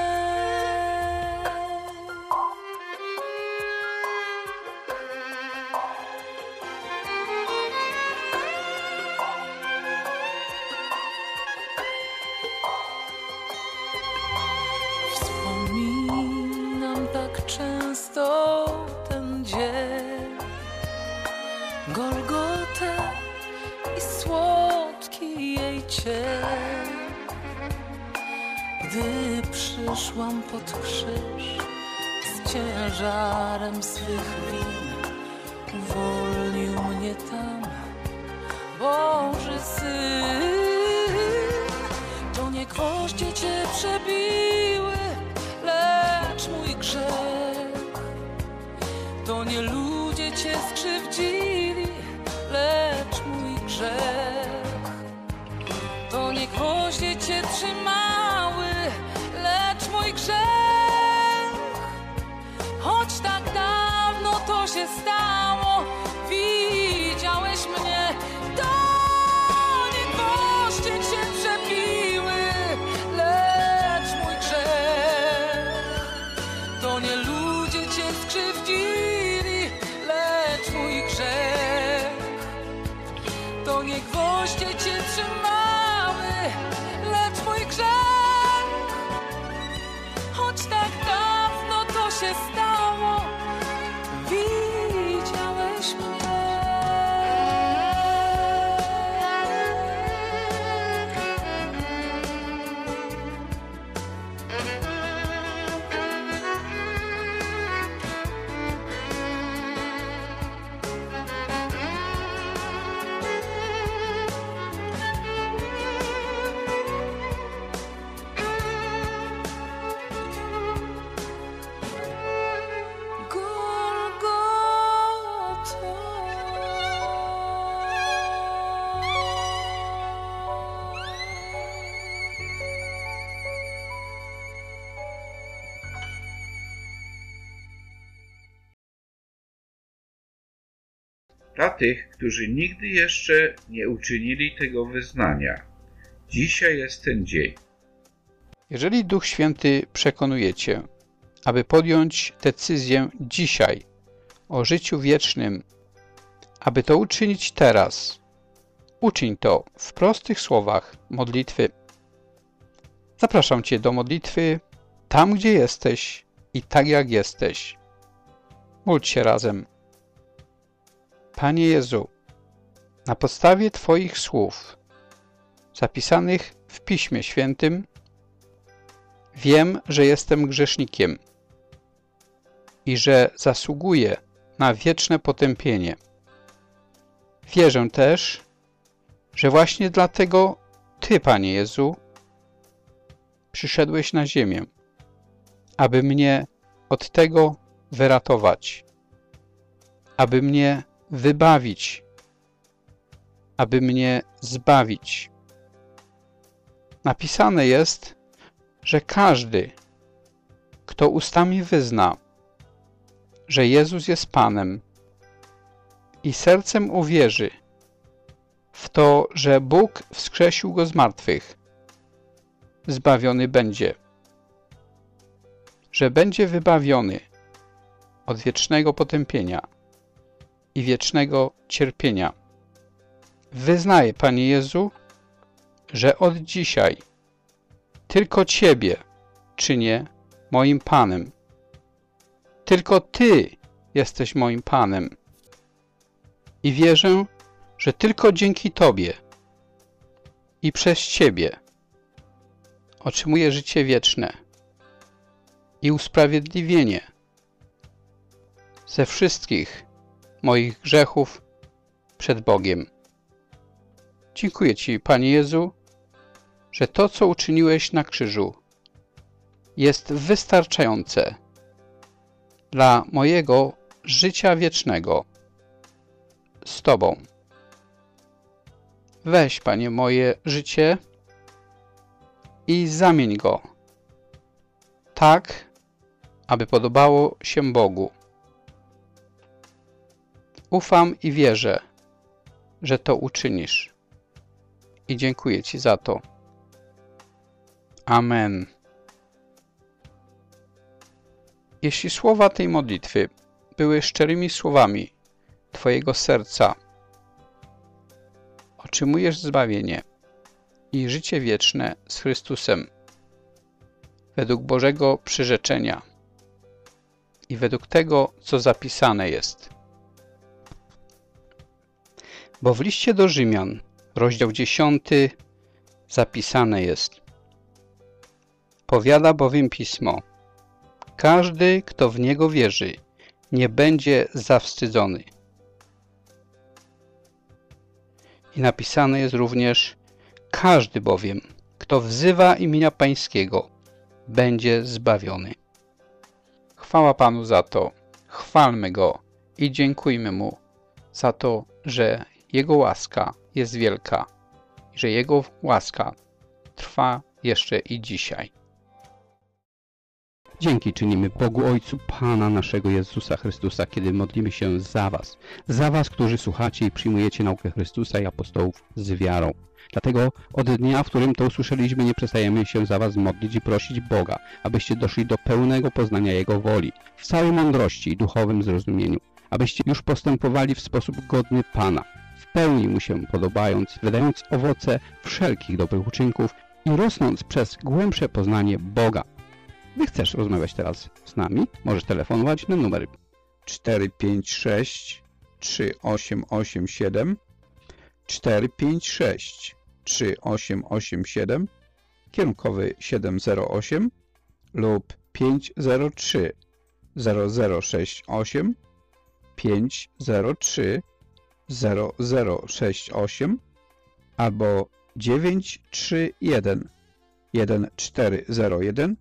Wspominam tak często ten dzień, Golgotę i słodki jej cień. Gdy przyszłam pod krzyż z ciężarem swych win, uwolnił mnie tam Boży Syn. To nie gwoździe Cię przebiły, lecz mój grzech. To nie ludzie Cię skrzywdzili, lecz mój grzech. To nie gwoździe Cię trzymały, lecz mój grzech. Choć tak dawno to się stało, widziałeś mnie. To nie gwoździe Cię przebiły, lecz mój grzech. To nie ludzie Cię skrzywdzili, lecz mój grzech. To nie gwoździe Cię trzymały, lecz mój grzech. Choć tak dawno to się stało, widziałeś mnie.
Dla tych, którzy nigdy jeszcze nie uczynili tego wyznania, dzisiaj jest ten dzień.
Jeżeli Duch Święty przekonuje Cię, aby podjąć decyzję dzisiaj o życiu wiecznym, aby to uczynić teraz, uczyń to w prostych słowach modlitwy. Zapraszam Cię do modlitwy tam, gdzie jesteś i tak jak jesteś. Módl się razem. Panie Jezu, na podstawie Twoich słów zapisanych w Piśmie Świętym wiem, że jestem grzesznikiem i że zasługuję na wieczne potępienie. Wierzę też, że właśnie dlatego Ty, Panie Jezu, przyszedłeś na ziemię, aby mnie od tego wyratować, aby mnie wybawić, aby mnie zbawić. Napisane jest, że każdy, kto ustami wyzna, że Jezus jest Panem i sercem uwierzy w to, że Bóg wskrzesił Go z martwych, zbawiony będzie, że będzie wybawiony od wiecznego potępienia i wiecznego cierpienia. Wyznaję, Panie Jezu, że od dzisiaj tylko Ciebie czynię moim Panem. Tylko Ty jesteś moim Panem. I wierzę, że tylko dzięki Tobie i przez Ciebie otrzymuję życie wieczne i usprawiedliwienie ze wszystkich moich grzechów przed Bogiem. Dziękuję Ci, Panie Jezu, że to, co uczyniłeś na krzyżu, jest wystarczające dla mojego życia wiecznego z Tobą. Weź, Panie, moje życie i zamień go tak, aby podobało się Bogu. Ufam i wierzę, że to uczynisz i dziękuję Ci za to. Amen. Jeśli słowa tej modlitwy były szczerymi słowami Twojego serca, otrzymujesz zbawienie i życie wieczne z Chrystusem według Bożego przyrzeczenia i według tego, co zapisane jest. Bo w liście do Rzymian, rozdział 10, zapisane jest: powiada bowiem Pismo: każdy, kto w Niego wierzy, nie będzie zawstydzony. I napisane jest również: każdy bowiem, kto wzywa imienia Pańskiego, będzie zbawiony. Chwała Panu za to, chwalmy Go i dziękujmy Mu za to, że Jego łaska jest wielka i że Jego łaska trwa jeszcze i dzisiaj. Dzięki czynimy Bogu Ojcu Pana naszego Jezusa Chrystusa, kiedy modlimy się za Was, którzy słuchacie i przyjmujecie naukę Chrystusa i apostołów z wiarą. Dlatego od dnia, w którym to usłyszeliśmy, nie przestajemy się za Was modlić i prosić Boga, abyście doszli do pełnego poznania Jego woli, w całej mądrości i duchowym zrozumieniu, abyście już postępowali w sposób godny Pana, w pełni Mu się podobając, wydając owoce wszelkich dobrych uczynków i rosnąc przez głębsze poznanie Boga. Gdy chcesz rozmawiać teraz z nami, możesz telefonować na numer 456 3887 456 3887, kierunkowy 708 lub 503 0068 503 0068 albo 931 1401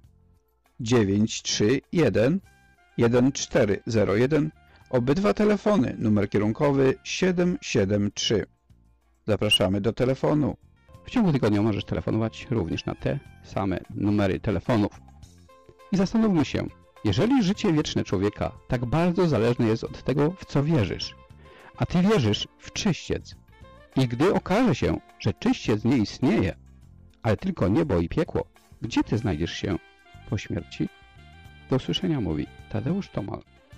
931 1401. Obydwa telefony, numer kierunkowy 773. Zapraszamy do telefonu. W ciągu tygodnia możesz telefonować również na te same numery telefonów. I zastanówmy się, jeżeli życie wieczne człowieka tak bardzo zależne jest od tego, w co wierzysz, a Ty wierzysz w czyściec, i gdy okaże się, że czyściec nie istnieje, ale tylko niebo i piekło, gdzie Ty znajdziesz się po śmierci? Do usłyszenia, mówi Tadeusz Tomal.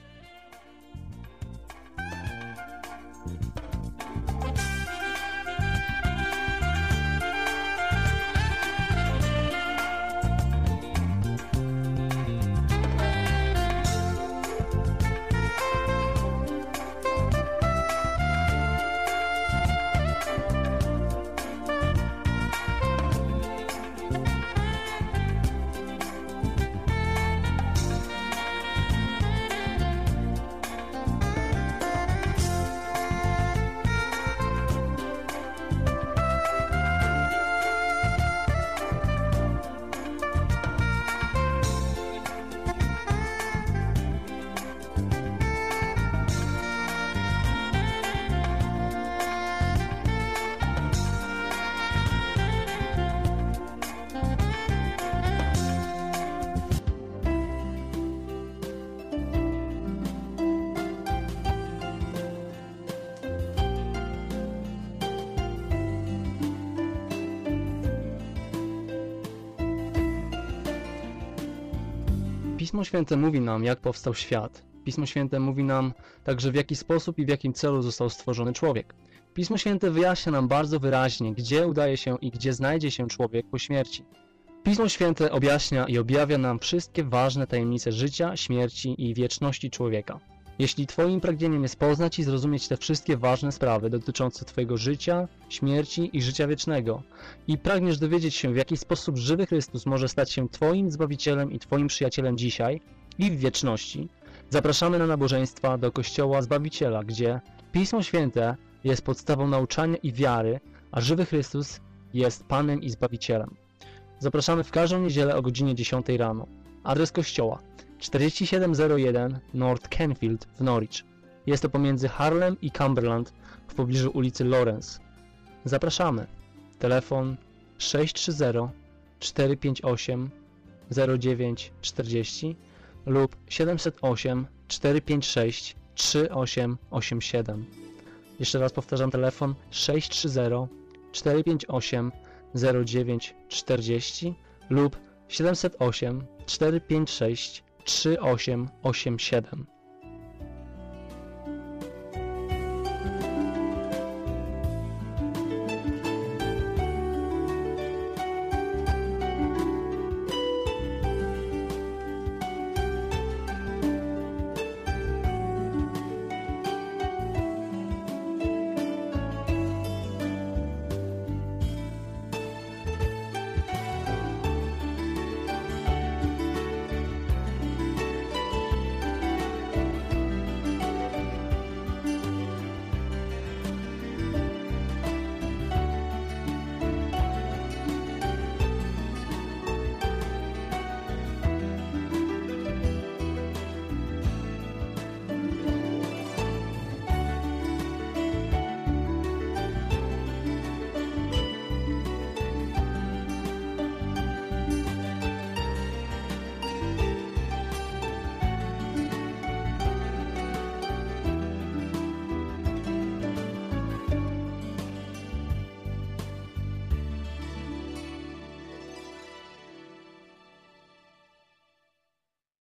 Pismo Święte mówi nam, jak powstał świat. Pismo Święte mówi nam także, w jaki sposób i w jakim celu został stworzony człowiek. Pismo Święte wyjaśnia nam bardzo wyraźnie, gdzie udaje się i gdzie znajdzie się człowiek po śmierci. Pismo Święte objaśnia i objawia nam wszystkie ważne tajemnice życia, śmierci i wieczności człowieka. Jeśli Twoim pragnieniem jest poznać i zrozumieć te wszystkie ważne sprawy dotyczące Twojego życia, śmierci i życia wiecznego i pragniesz dowiedzieć się, w jaki sposób żywy Chrystus może stać się Twoim Zbawicielem i Twoim przyjacielem dzisiaj i w wieczności, zapraszamy na nabożeństwa do Kościoła Zbawiciela, gdzie Pismo Święte jest podstawą nauczania i wiary, a żywy Chrystus jest Panem i Zbawicielem. Zapraszamy w każdą niedzielę o godzinie 10 rano. Adres kościoła: 4701 North Canfield w Norwich. Jest to pomiędzy Harlem i Cumberland w pobliżu ulicy Lawrence. Zapraszamy. Telefon 630 458 0940 lub 708 456 3887. Jeszcze raz powtarzam telefon 630 458 0940 lub 708 456 3887.